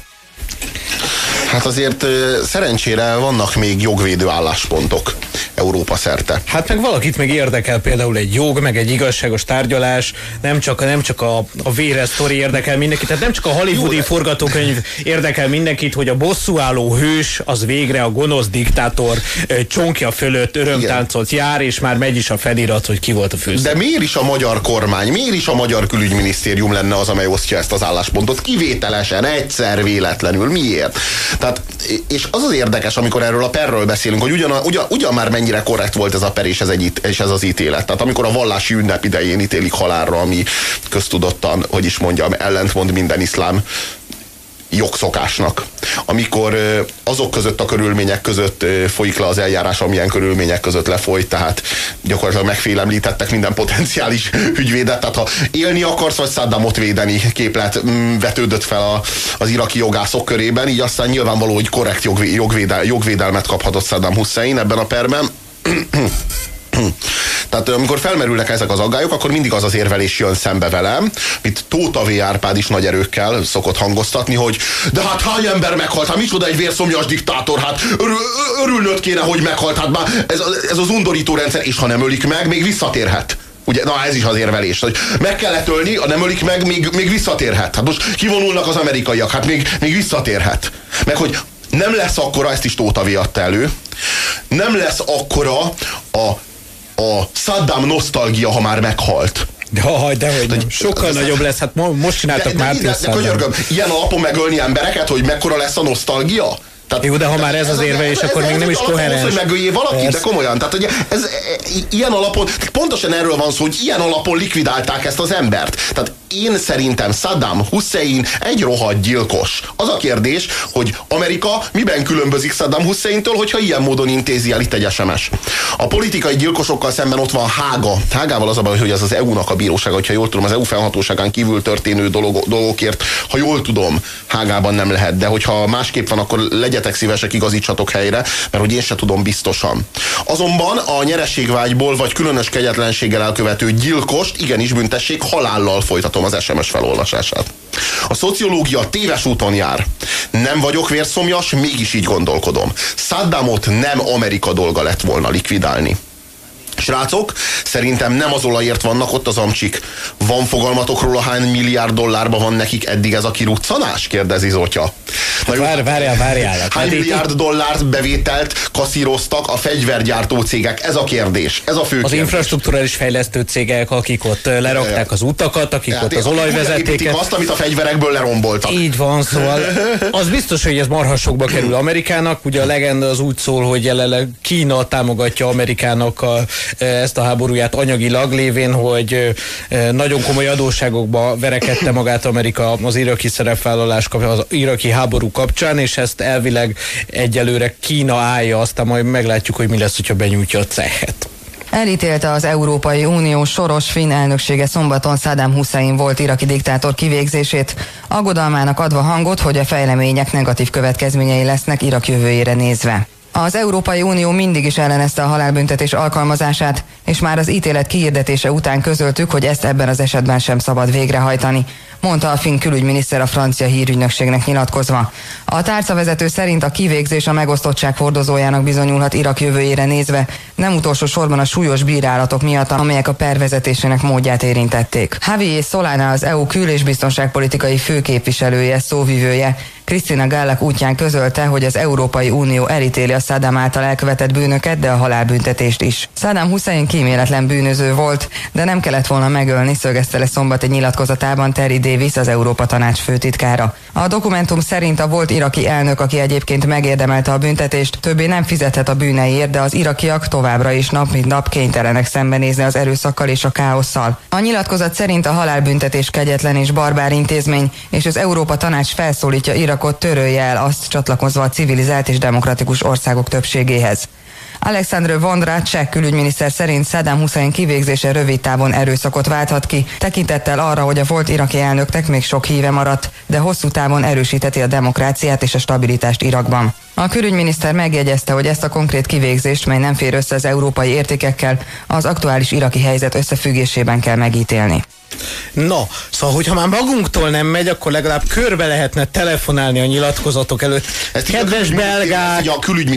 Hát azért szerencsére vannak még jogvédő álláspontok Európa szerte. Hát meg valakit meg érdekel például egy jog, meg egy igazságos tárgyalás, nem csak a véres sztori érdekel mindenkit, tehát nem csak a hollywoodi forgatókönyv érdekel mindenkit, hogy a bosszúálló hős az végre a gonosz diktátor csonkja fölött örömtáncot jár, és már megy is a felirat, hogy ki volt a főszereplő. De miért is a magyar kormány, miért is a magyar külügyminisztérium lenne az, amely osztja ezt az álláspontot? Kivételesen, egyszer véletlenül. Miért? Tehát, és az érdekes, amikor erről a perről beszélünk, hogy ugyan már mennyire korrekt volt ez a per és ez az ítélet. Tehát amikor a vallási ünnep idején ítélik halálra, ami köztudottan, hogy is mondjam, ellentmond minden iszlám jogszokásnak. Amikor azok között a körülmények között folyik le az eljárás, amilyen körülmények között lefolyt, tehát gyakorlatilag megfélemlítettek minden potenciális ügyvédet, tehát ha élni akarsz, vagy Saddamot védeni képlet vetődött fel az iraki jogászok körében, így aztán nyilvánvaló, hogy korrekt jogvédelmet kaphatott Saddam Hussein ebben a perben. Tehát amikor felmerülnek ezek az aggályok, akkor mindig az az érvelés jön szembe velem, mint Tóth V. Árpád is nagy erőkkel szokott hangoztatni, hogy de hát hány ember meghalt, hát micsoda egy vérszomjas diktátor, hát örülnöd kéne, hogy meghalt, hát már ez az undorító rendszer, és ha nem ölik meg, még visszatérhet. Ugye, na ez is az érvelés, hogy meg kellett ölni, ha nem ölik meg, még visszatérhet. Hát most kivonulnak az amerikaiak, hát még visszatérhet. Meg hogy nem lesz akkora, ezt is Tóth V. adta elő, nem lesz akkora a Saddam nosztalgia, ha már meghalt. Dehogy nem. Sokkal nagyobb lesz, hát most csináltak már de könyörgöm, ilyen alapon megölni embereket, hogy mekkora lesz a nosztalgia? Tehát, jó, de ha már ez az érve, és akkor még nem is koherens. Hogy megöljél valakit, de komolyan. Tehát, hogy ilyen alapon, pontosan erről van szó, hogy ilyen alapon likvidálták ezt az embert. Tehát én szerintem Saddam Hussein egy rohadt gyilkos. Az a kérdés, hogy Amerika miben különbözik Saddam Husseintől, hogyha ilyen módon intézi el itt egy SMS. A politikai gyilkosokkal szemben ott van Hága. Hágával az a baj, hogy ez az EU-nak a bírósága, hogyha jól tudom, az EU fennhatóságán kívül történő dolgokért, ha jól tudom, Hágában nem lehet, de hogyha másképp van, akkor legyetek szívesek, igazítsatok helyre, mert hogy én se tudom biztosan. Azonban a nyereségvágyból vagy különös kegyetlenséggel elkövető gyilkost igenis büntessék, halállal folytatom az SMS felolvasását. A szociológia téves úton jár. Nem vagyok vérszomjas, mégis így gondolkodom. Saddamot nem Amerika dolga lett volna likvidálni. Srácok, szerintem nem az olajért vannak ott az amcsik. Van fogalmatok róla, hány milliárd dollárba van nekik eddig ez a kiruccanás? Kérdezi Zotya. Várjál. Hány milliárd dollárt bevételt kasszíroztak a fegyvergyártó cégek? Ez a kérdés. Ez a fő kérdés. Az infrastrukturális fejlesztő cégek, akik ott lerakták az utakat, akik ott az olajvezetéket. Azt, amit a fegyverekből leromboltak. Így van, szóval az biztos, hogy ez marhasokba kerül Amerikának. Ugye a legenda az úgy szól, hogy jelenleg Kína támogatja Amerikának ezt a háborúját anyagilag, lévén, hogy nagyon komoly adósságokba verekedte magát Amerika az iraki szerepvállalás, az iraki háború kapcsán, és ezt elvileg egyelőre Kína állja, aztán majd meglátjuk, hogy mi lesz, hogyha benyújtja a cehet. Elítélte az Európai Unió soros finn elnöksége szombaton Saddam Hussein volt iraki diktátor kivégzését, aggodalmának adva hangot, hogy a fejlemények negatív következményei lesznek Irak jövőjére nézve. Az Európai Unió mindig is ellenezte a halálbüntetés alkalmazását, és már az ítélet kiirdetése után közöltük, hogy ezt ebben az esetben sem szabad végrehajtani. mondta a finn külügyminiszter a francia hírügynökségnek nyilatkozva. A tárcavezető szerint a kivégzés a megosztottság hordozójának bizonyulhat Irak jövőjére nézve, nem utolsó sorban a súlyos bírálatok miatt, amelyek a per vezetésének módját érintették. Javier Solana, az EU kül- és biztonságpolitikai főképviselője, szóvivője, Krisztina Gallak útján közölte, hogy az Európai Unió elítéli a Saddam által elkövetett bűnöket, de a halálbüntetést is. Saddam Hussein kíméletlen bűnöző volt, de nem kellett volna megölni, szögezte le szombat egy nyilatkozatában Terry Davis, az Európa Tanács főtitkára. A dokumentum szerint a volt iraki elnök, aki egyébként megérdemelte a büntetést, többé nem fizethet a bűneiért, de az irakiak továbbra is nap mint nap kénytelenek szembenézni az erőszakkal és a káosszal. A nyilatkozat szerint a halálbüntetés kegyetlen és barbár intézmény, és az Európa Tanács felszólítja Irakot, törölje el azt, csatlakozva a civilizált és demokratikus országok többségéhez. Alexandre Vondra, cseh külügyminiszter szerint Saddam Hussein kivégzése rövid távon erőszakot válthat ki, tekintettel arra, hogy a volt iraki elnöknek még sok híve maradt, de hosszú távon erősítheti a demokráciát és a stabilitást Irakban. A külügyminiszter megjegyezte, hogy ezt a konkrét kivégzést, mely nem fér össze az európai értékekkel, az aktuális iraki helyzet összefüggésében kell megítélni. Na, szóval, hogyha már magunktól nem megy, akkor legalább körbe lehetne telefonálni a nyilatkozatok előtt. Kedves belgák,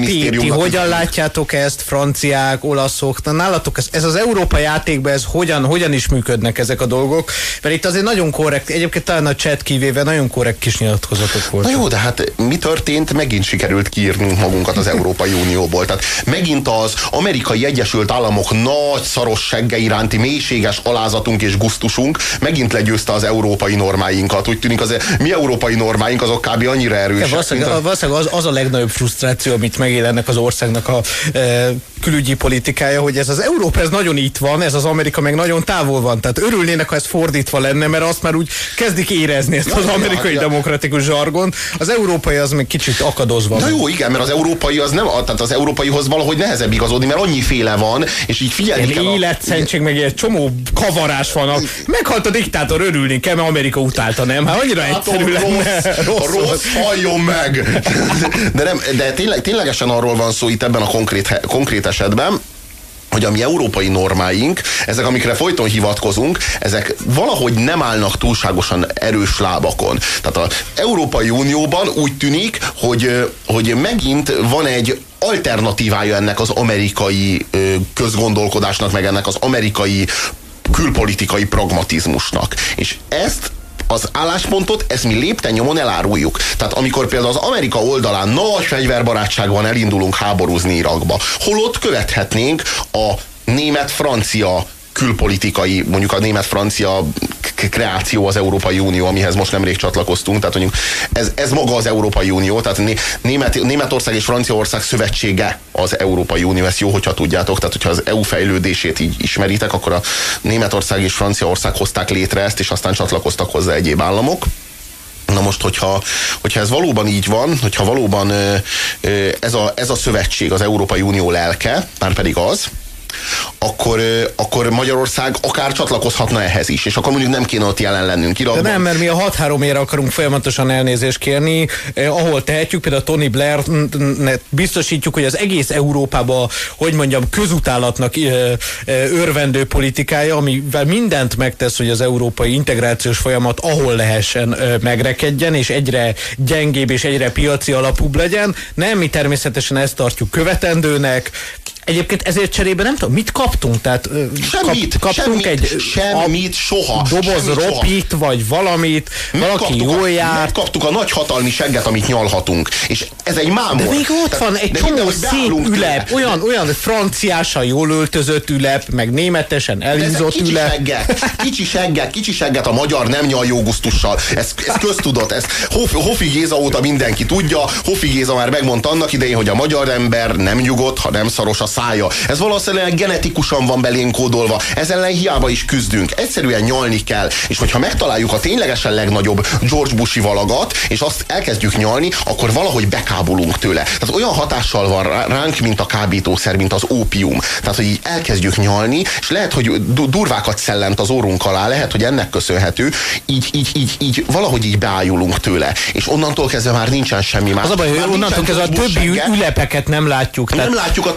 ti hogyan látjátok ezt, franciák, olaszok? Na, nálatok ez az Európa játékban ez hogyan is működnek ezek a dolgok? Mert itt azért nagyon korrekt, egyébként talán a chat kivéve nagyon korrekt kis nyilatkozatok voltak. Na jó, de hát mi történt? Megint sikerült kiírnunk magunkat az Európai Unióból. Tehát megint az Amerikai Egyesült Államok nagy szaros segge iránti mélységes alázatunk és gusztusunk megint legyőzte az európai normáinkat. Úgy tűnik, mi európai normáink azok kb. Annyira erősek. Valószínűleg az a legnagyobb frusztráció, amit megél ennek az országnak a külügyi politikája, hogy ez az Európa, ez nagyon itt van, ez az Amerika meg nagyon távol van. Tehát örülnének, ha ez fordítva lenne, mert azt már úgy kezdik érezni ezt az amerikai demokratikus zsargont. Az európai az még kicsit akadozva. Na jó, igen, mert az európai az nem, tehát az európaihoz valahogy nehezebb igazodni, mert annyiféle van, és így figyelni kell. Életszentség, meg egy csomó kavarás van. Meghalt a diktátor, örülni kell, mert Amerika utálta, nem? Hát annyira egyszerű lenne. Rossz, halljon meg! De ténylegesen arról van szó itt ebben a konkrét esetben, hogy a mi európai normáink, ezek, amikre folyton hivatkozunk, ezek valahogy nem állnak túlságosan erős lábakon. Tehát az Európai Unióban úgy tűnik, hogy megint van egy alternatívája ennek az amerikai közgondolkodásnak, meg ennek az amerikai külpolitikai pragmatizmusnak. És ezt az álláspontot, ezt mi lépten-nyomon eláruljuk. Tehát amikor például az Amerika oldalán nagy fegyverbarátságban elindulunk háborúzni Irakba, holott követhetnénk a német-francia külpolitikai, mondjuk a német-francia kreáció az Európai Unió, amihez most nemrég csatlakoztunk, tehát mondjuk ez maga az Európai Unió, tehát Németország és Franciaország szövetsége az Európai Unió, ezt jó, hogyha tudjátok, tehát hogyha az EU fejlődését így ismeritek, akkor a Németország és Franciaország hozták létre ezt, és aztán csatlakoztak hozzá egyéb államok. Na most, hogyha ez valóban így van, hogyha valóban ez a szövetség az Európai Unió lelke, már pedig az, akkor Magyarország akár csatlakozhatna ehhez is, és akkor mondjuk nem kéne ott jelen lennünk Irakban. De nem, mert mi a 6-3-ére akarunk folyamatosan elnézést kérni, ahol tehetjük, például Tony Blair biztosítjuk, hogy az egész Európában, hogy mondjam, közutálatnak örvendő politikája, amivel mindent megtesz, hogy az európai integrációs folyamat ahol lehessen megrekedjen, és egyre gyengébb és egyre piaci alapúbb legyen. Nem, mi természetesen ezt tartjuk követendőnek. Egyébként ezért cserébe nem tudom, mit kaptunk? Tehát semmit, soha. Doboz ropit, vagy valamit, valaki jól jár. Megkaptuk a nagy hatalmi segget, amit nyalhatunk. És ez egy mámor. De még ott van egy csomó szép ülep, olyan franciásan jól öltözött ülep, meg németesen elhízott ülep. Kicsi segget a magyar nem nyal jó gusztussal. Ez köztudott. Ez Hofi Géza óta mindenki tudja. Hofi Géza már megmondta annak idején, hogy a magyar ember nem nyugodt, ha nem szaros a szája. Ez valószínűleg genetikusan van belénk kódolva. Ez ellen hiába is küzdünk. Egyszerűen nyalni kell. És hogyha megtaláljuk a ténylegesen legnagyobb George Bush-i valagat, és azt elkezdjük nyalni, akkor valahogy bekábulunk tőle. Tehát olyan hatással van ránk, mint a kábítószer, mint az ópium. Tehát, hogy így elkezdjük nyalni, és lehet, hogy durvákat szellent az orrunk alá, lehet, hogy ennek köszönhető, így valahogy így beájulunk tőle. És onnantól kezdve már nincsen semmi más. Az a baj, hogy onnantól kezdve a többi ülepeket nem látjuk. Nem látjuk a többi segget.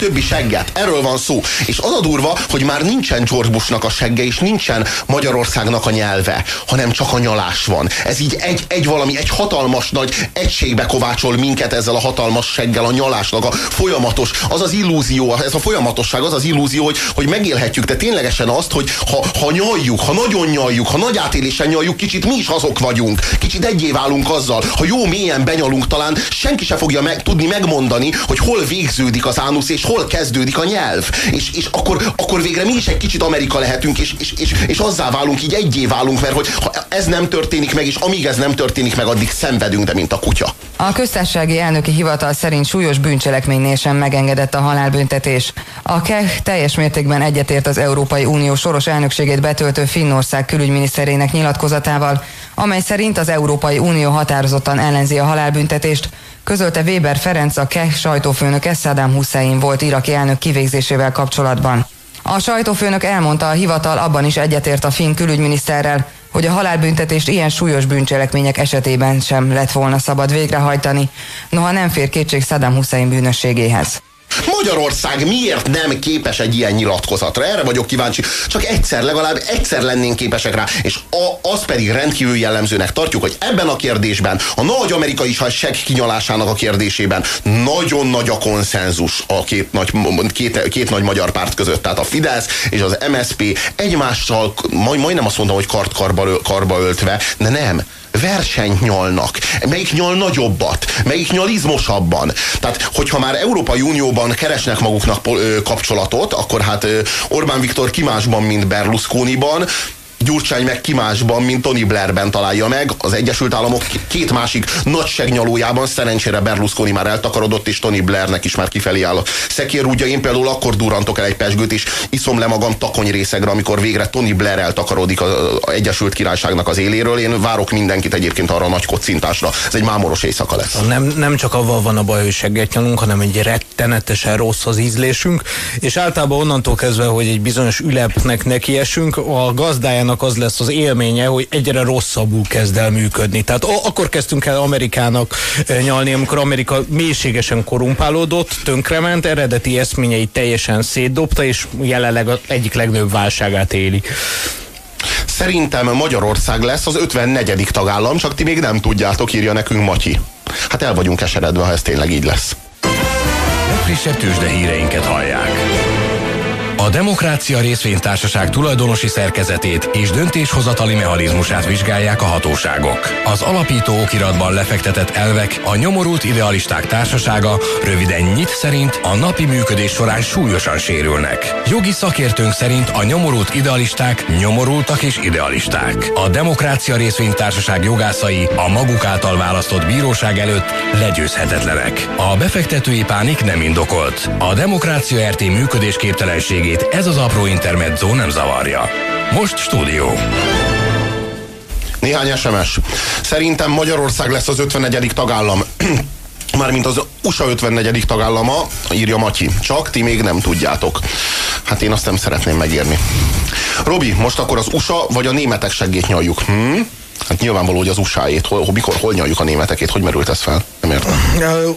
segget. Erről van szó. És az a durva, hogy már nincsen George Bushnak a segge, és nincsen Magyarországnak a nyelve, hanem csak a nyalás van. Ez így egy hatalmas nagy egységbe kovácsol minket ezzel a hatalmas seggel, a nyalásnak a folyamatos, az az illúzió, ez a folyamatosság, az az illúzió, hogy megélhetjük, de ténylegesen azt, hogy ha nyaljuk, ha nagyon nyaljuk, ha nagy átélésen nyaljuk, kicsit mi is azok vagyunk, kicsit egyé válunk azzal, ha jó mélyen benyalunk, talán senki se fogja tudni megmondani, hogy hol végződik az ánusz, és hol kezdődik a nyelv. És akkor végre mi is egy kicsit Amerika lehetünk, és azzá válunk, így egyé válunk, mert hogy ha ez nem történik meg, és amíg ez nem történik meg, addig szenvedünk, de mint a kutya. A köztársasági elnöki hivatal szerint súlyos bűncselekménynél sem megengedett a halálbüntetés. A KEH teljes mértékben egyetért az Európai Unió soros elnökségét betöltő Finnország külügyminiszterének nyilatkozatával, amely szerint az Európai Unió határozottan ellenzi a halálbüntetést, közölte Weber Ferenc, a KEH sajtófőnöke Saddam Hussein volt iraki elnök kivégzésével kapcsolatban. A sajtófőnök elmondta, a hivatal abban is egyetért a finn külügyminiszterrel, hogy a halálbüntetést ilyen súlyos bűncselekmények esetében sem lett volna szabad végrehajtani, noha nem fér kétség Saddam Hussein bűnösségéhez. Magyarország miért nem képes egy ilyen nyilatkozatra? Erre vagyok kíváncsi. Csak legalább egyszer lennénk képesek rá. És az pedig rendkívül jellemzőnek tartjuk, hogy ebben a kérdésben, a nagy amerikai segg kinyalásának a kérdésében nagyon nagy a konszenzus a két nagy magyar párt között. Tehát a Fidesz és az MSZP egymással, majdnem azt mondom, hogy karba öltve, de nem. Versenyt nyalnak. Melyik nyal nagyobbat? Melyik nyal izmosabban? Tehát, hogyha már Európai Unióban keresnek maguknak kapcsolatot, akkor hát Orbán Viktor kimásban, mint Berlusconiban, Gyurcsány meg kimásban, mint Tony Blairben találja meg. Az Egyesült Államok két másik nagy segnyalójában szerencsére Berlusconi már eltakarodott, és Tony Blairnek is már kifelé áll a szekérrúdja. Én például akkor durrantok el egy pezsgőt, és iszom le magam takonyrészegre, amikor végre Tony Blair eltakarodik az Egyesült Királyságnak az éléről. Én várok mindenkit egyébként arra a nagy kocintásra. Ez egy mámoros éjszaka lesz. Nem csak avval van a baj, hogy segget nyalunk, hanem egy rettenetesen rossz az ízlésünk, és általában onnantól kezdve, hogy egy bizonyos ülepnek nekiesünk, a gazdájának az lesz az élménye, hogy egyre rosszabbul kezd el működni. Tehát akkor kezdtünk el Amerikának nyalni, amikor Amerika mélységesen korumpálódott, tönkrement, eredeti eszményeit teljesen szétdobta, és jelenleg az egyik legnagyobb válságát éli. Szerintem Magyarország lesz az 54. tagállam, csak ti még nem tudjátok, írja nekünk Matyi. Hát el vagyunk keseredve, ha ez tényleg így lesz. Legfrissebb tőzsdehíreinket hallják. A Demokrácia Részvénytársaság tulajdonosi szerkezetét és döntéshozatali mechanizmusát vizsgálják a hatóságok. Az alapító okiratban lefektetett elvek a Nyomorult Idealisták Társasága, röviden NYIT szerint a napi működés során súlyosan sérülnek. Jogi szakértőnk szerint a nyomorult idealisták nyomorultak és idealisták. A Demokrácia Részvénytársaság jogászai a maguk által választott bíróság előtt legyőzhetetlenek. A befektetői pánik nem indokolt. A Demokrácia RT működésképtelenségét ez az apró intermezzo nem zavarja. Most stúdió. Néhány SMS. Szerintem Magyarország lesz az 54. tagállam. Mármint az USA 54. tagállama, írja Matyi. Csak ti még nem tudjátok. Hát én azt nem szeretném megírni. Robi, most akkor az USA vagy a németek seggét nyaljuk? Hát nyilvánvaló, hogy az USA-ét. Hol nyaljuk a németekét? Hogy merült ez fel? Nem értem.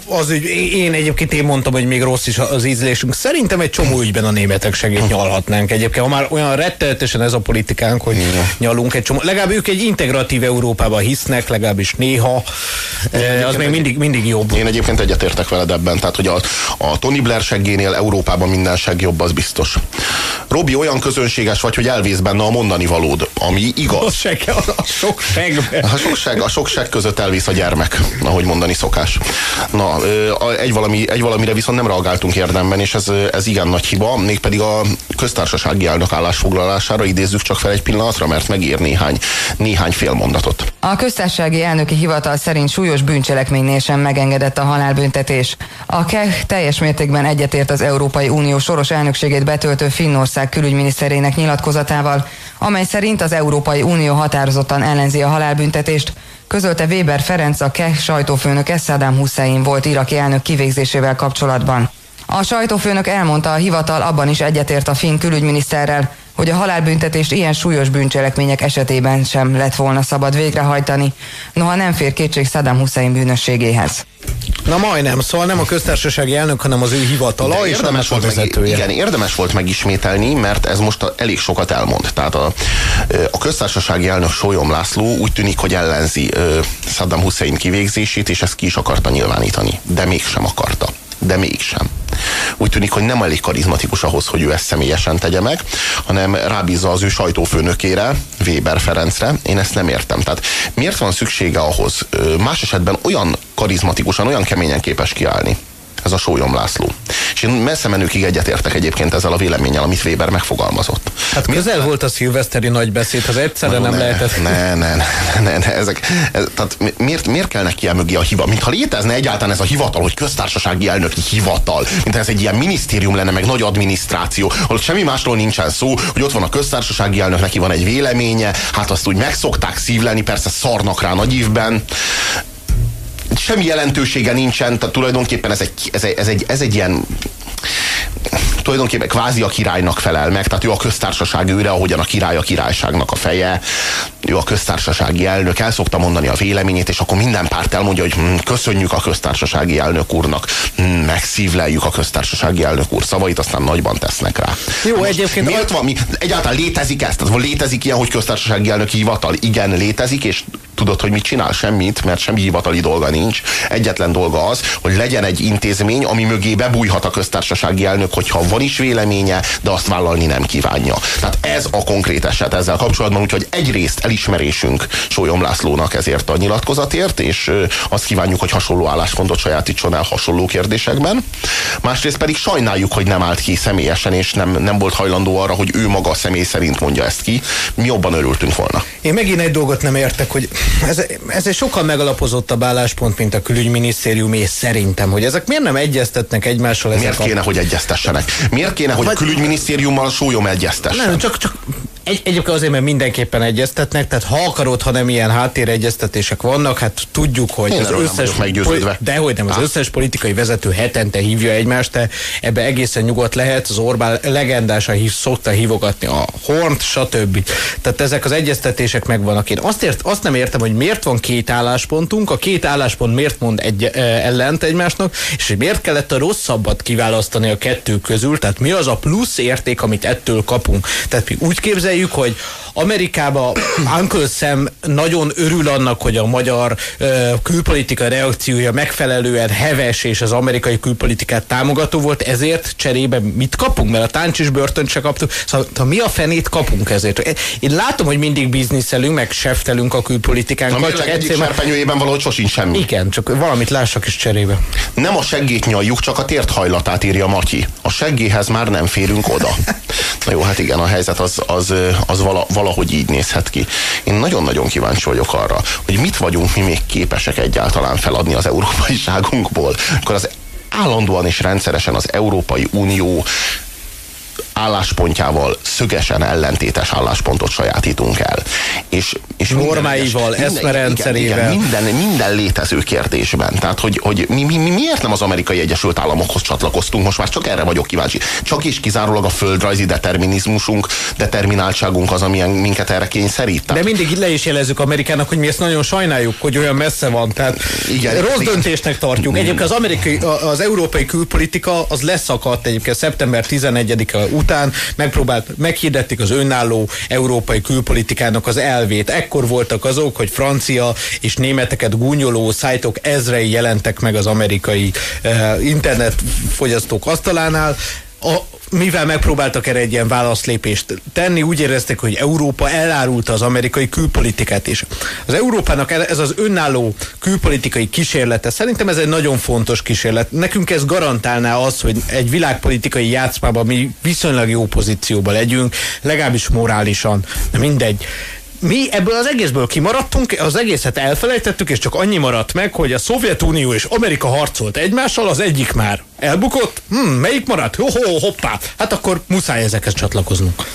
Én mondtam, hogy még rossz is az ízlésünk. Szerintem egy csomó ügyben a németek segít nyalhatnánk egyébként. Ha már olyan rettenetesen ez a politikánk, hogy nyalunk egy csomó. Legalább ők egy integratív Európában hisznek, legalábbis néha. Az még mindig jobb. Én egyébként egyetértek veled ebben. Tehát, hogy a Tony Blair seggénél Európában minden segg jobb, az biztos. Robi, olyan közönséges vagy, hogy elvész benne a mondani valód, ami igaz. A sok segg között elvész a gyermek, ahogy mondani szokás. Na, egy valamire viszont nem reagáltunk érdemben, és ez igen nagy hiba, mégpedig a köztársasági elnök állásfoglalására idézzük csak fel egy pillanatra, mert megír néhány félmondatot. A köztársasági elnöki hivatal szerint súlyos bűncselekménynél sem megengedett a halálbüntetés. A KEH teljes mértékben egyetért az Európai Unió soros elnökségét betöltő Finnország külügyminiszterének nyilatkozatával, amely szerint az Európai Unió határozottan ellenzi a halálbüntetést, közölte Weber Ferenc, a KEH sajtófőnöke Saddam Hussein volt iraki elnök kivégzésével kapcsolatban. A sajtófőnök elmondta, a hivatal abban is egyetért a finn külügyminiszterrel, hogy a halálbüntetést ilyen súlyos bűncselekmények esetében sem lett volna szabad végrehajtani, noha nem fér kétség Saddam Hussein bűnösségéhez. Na majdnem, szóval nem a köztársasági elnök, hanem az ő hivatala és annak a vezetője. Igen, érdemes volt megismételni, mert ez most elég sokat elmond. Tehát a köztársasági elnök Sólyom László úgy tűnik, hogy ellenzi Saddam Hussein kivégzését, és ezt ki is akarta nyilvánítani. De mégsem akarta. De mégsem. Úgy tűnik, hogy nem elég karizmatikus ahhoz, hogy ő ezt személyesen tegye meg, hanem rábízza az ő sajtófőnökére, Weber Ferencre. Én ezt nem értem. Tehát miért van szüksége ahhoz más esetben olyan karizmatikusan, olyan keményen képes kiállni? Ez a Sólyom László. És én messze menőkig egyetértek egyébként ezzel a véleménnyel, amit Weber megfogalmazott. Hát közel volt a szilveszteri nagybeszéd, az egyszerre nem lehetett. Tehát miért kell neki mögé a hiva? Mintha létezne egyáltalán ez a hivatal, hogy köztársasági elnöki hivatal. Mintha ez egy ilyen minisztérium lenne, meg nagy adminisztráció, ahol semmi másról nincsen szó, hogy ott van a köztársasági elnök, neki van egy véleménye, hát azt úgy megszokták szívlelni, persze szarnak rá nagy ívben. Semmi jelentősége nincsen, tehát tulajdonképpen ez egy ilyen tulajdonképpen kvázi a királynak felel meg, tehát ő a köztársaság őre, ahogyan a király a királyságnak a feje, ő a köztársasági elnök, el szokta mondani a véleményét, és akkor minden párt elmondja, hogy köszönjük a köztársasági elnök úrnak, megszívleljük a köztársasági elnök úr szavait, aztán nagyban tesznek rá. Jó, egyébként... Miért van? Egyáltalán létezik ez? Tehát létezik ilyen, hogy köztársasági elnöki hivatal? Igen, létezik, és tudod, hogy mit csinál? Semmit, mert semmi hivatali dolga nincs. Egyetlen dolga az, hogy legyen egy intézmény, ami mögé bebújhat a köztársasági elnök, hogyha van is véleménye, de azt vállalni nem kívánja. Tehát ez a konkrét eset ezzel kapcsolatban, úgyhogy egyrészt elismerésünk Sólyom Lászlónak ezért a nyilatkozatért, és azt kívánjuk, hogy hasonló álláspontot sajátítson el hasonló kérdésekben. Másrészt pedig sajnáljuk, hogy nem állt ki személyesen, és nem volt hajlandó arra, hogy ő maga személy szerint mondja ezt ki. Mi jobban örültünk volna. Én megint egy dolgot nem értek, hogy ez egy sokkal megalapozottabb álláspont, mint a külügyminisztériumé szerintem, hogy ezek miért nem egyeztetnek egymással? Miért kéne, hogy egyeztessenek? Miért kéne, hogy a külügyminisztériummal Sólyom egyeztessen? Nem, csak egyébként azért, mert mindenképpen egyeztetnek, tehát ha akarod, ha nem ilyen háttéregyeztetések vannak, hát tudjuk, hogy az összes dehogy nem, az összes politikai vezető hetente hívja egymást, de ebbe egészen nyugodt lehet, az Orbán legendásan szokta hívogatni a Hornt, stb. Tehát ezek az egyeztetések megvannak. Én azt nem értem, hogy miért van két álláspontunk, a két álláspont miért mond ellent egymásnak, és hogy miért kellett a rosszabbat kiválasztani a kettő közül, tehát mi az a plusz érték, amit ettől kapunk. Tehát mi úgy képzeljük, hogy Amerikában Uncle Sam nagyon örül annak, hogy a magyar külpolitika reakciója megfelelően heves és az amerikai külpolitikát támogató volt, ezért cserébe mit kapunk? Mert a Táncsis börtönt se kaptuk. Szóval mi a fenét kapunk ezért? Én látom, hogy mindig bizniszelünk, meg seftelünk a külpolitikánkkal. Csak egyik serpenyőjében valahogy sosincs semmi. Igen, csak valamit lássak is cserébe. Nem a seggét nyaljuk, csak a térthajlatát, írja Matyi. A seggéhez már nem férünk oda. Na jó, hát igen, a helyzet az valahogy így nézhet ki. Én nagyon-nagyon kíváncsi vagyok arra, hogy mit vagyunk mi még képesek egyáltalán feladni az európaiságunkból, akkor az állandóan és rendszeresen az Európai Unió álláspontjával szögesen ellentétes álláspontot sajátítunk el. És normáival, eszmerendszerével. Minden létező kérdésben. Tehát, hogy mi miért nem az Amerikai Egyesült Államokhoz csatlakoztunk? Most már csak erre vagyok kíváncsi. Csak és kizárólag a földrajzi determinizmusunk, determináltságunk az, ami minket erre kényszerít. De mindig le is jelezzük Amerikának, hogy mi ezt nagyon sajnáljuk, hogy olyan messze van. Tehát rossz döntésnek tartjuk. Egyébként az európai külpolitika az leszakadt egyébként szeptember 11-e után, meghirdették az önálló európai külpolitikának az elvét. Ekkor voltak azok, hogy francia és németeket gúnyoló szájtok ezrei jelentek meg az amerikai internetfogyasztók asztalánál. Mivel megpróbáltak erre egy ilyen válaszlépést tenni, úgy érezték, hogy Európa elárulta az amerikai külpolitikát is. Az Európának ez az önálló külpolitikai kísérlete, szerintem ez egy nagyon fontos kísérlet. Nekünk ez garantálná azt, hogy egy világpolitikai játszmában mi viszonylag jó pozícióban legyünk, legalábbis morálisan, de mindegy. Mi ebből az egészből kimaradtunk, az egészet elfelejtettük, és csak annyi maradt meg, hogy a Szovjetunió és Amerika harcolt egymással, az egyik már elbukott, melyik maradt? Hoppá! Hát akkor muszáj ezekhez csatlakoznunk.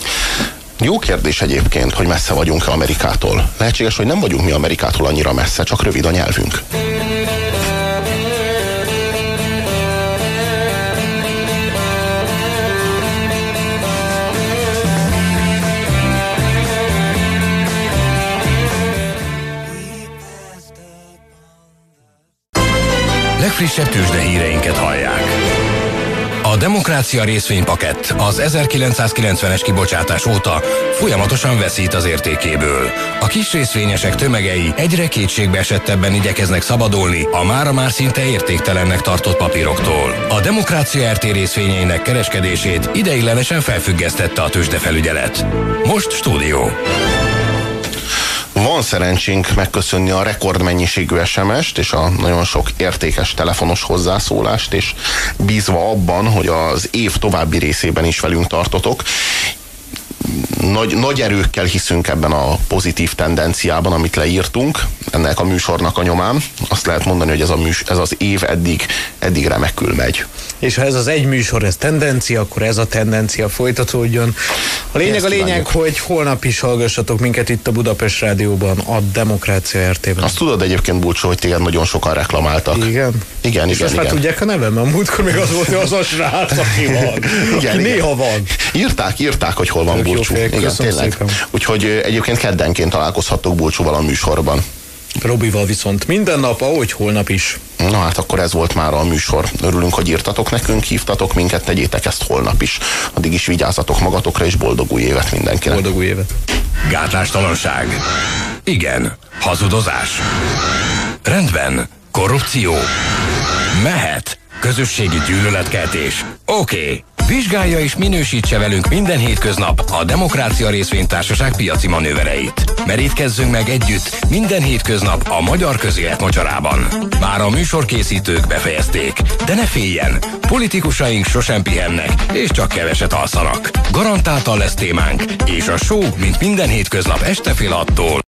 Jó kérdés egyébként, hogy messze vagyunk-e Amerikától. Lehetséges, hogy nem vagyunk mi Amerikától annyira messze, csak rövid a nyelvünk. legfrissebb tőzsdehíreinket hallják. A Demokrácia részvénypakett az 1990-es kibocsátás óta folyamatosan veszít az értékéből. A kis részvényesek tömegei egyre kétségbeesettebben igyekeznek szabadulni a mára már szinte értéktelennek tartott papíroktól. A Demokrácia RT részvényeinek kereskedését ideiglenesen felfüggesztette a tőzsdefelügyelet. Most stúdió. Van szerencsénk megköszönni a rekordmennyiségű SMS-t és a nagyon sok értékes telefonos hozzászólást, és bízva abban, hogy az év további részében is velünk tartotok. Nagy erőkkel hiszünk ebben a pozitív tendenciában, amit leírtunk, ennek a műsornak a nyomán. Azt lehet mondani, hogy ez az év eddig remekül megy. És ha ez az egy műsor, ez tendencia, akkor ez a tendencia folytatódjon. A lényeg, hogy holnap is hallgassatok minket itt a Budapest Rádióban, a Demokrácia RT-ben. Azt tudod egyébként, Bulcsó, hogy téged nagyon sokan reklamáltak. Igen. És most már tudják a nevem, mert múltkor még az volt, hogy az a srác, aki van. Igen. Néha van. Írták, hogy hol van Bulcsú. Igen, tényleg. Úgyhogy egyébként keddenként találkozhattok Bulcsúval a műsorban. Robival viszont minden nap, ahogy holnap is. Na hát akkor ez volt már a műsor. Örülünk, hogy írtatok nekünk, hívtatok minket, tegyétek ezt holnap is. Addig is vigyázzatok magatokra, és boldog új évet mindenkinek. Boldog új évet. Gátlástalanság. Igen. Hazudozás. Rendben. Korrupció. Mehet. Közösségi gyűlöletkeltés. Oké. Vizsgálja és minősítse velünk minden hétköznap a Demokrácia Részvénytársaság piaci manővereit. Merítkezzünk meg együtt minden hétköznap a magyar közélet mocsarában. Már a műsorkészítők befejezték, de ne féljen, politikusaink sosem pihennek, és csak keveset alszanak. Garantáltan lesz témánk, és a show, mint minden hétköznap este fél 6-tól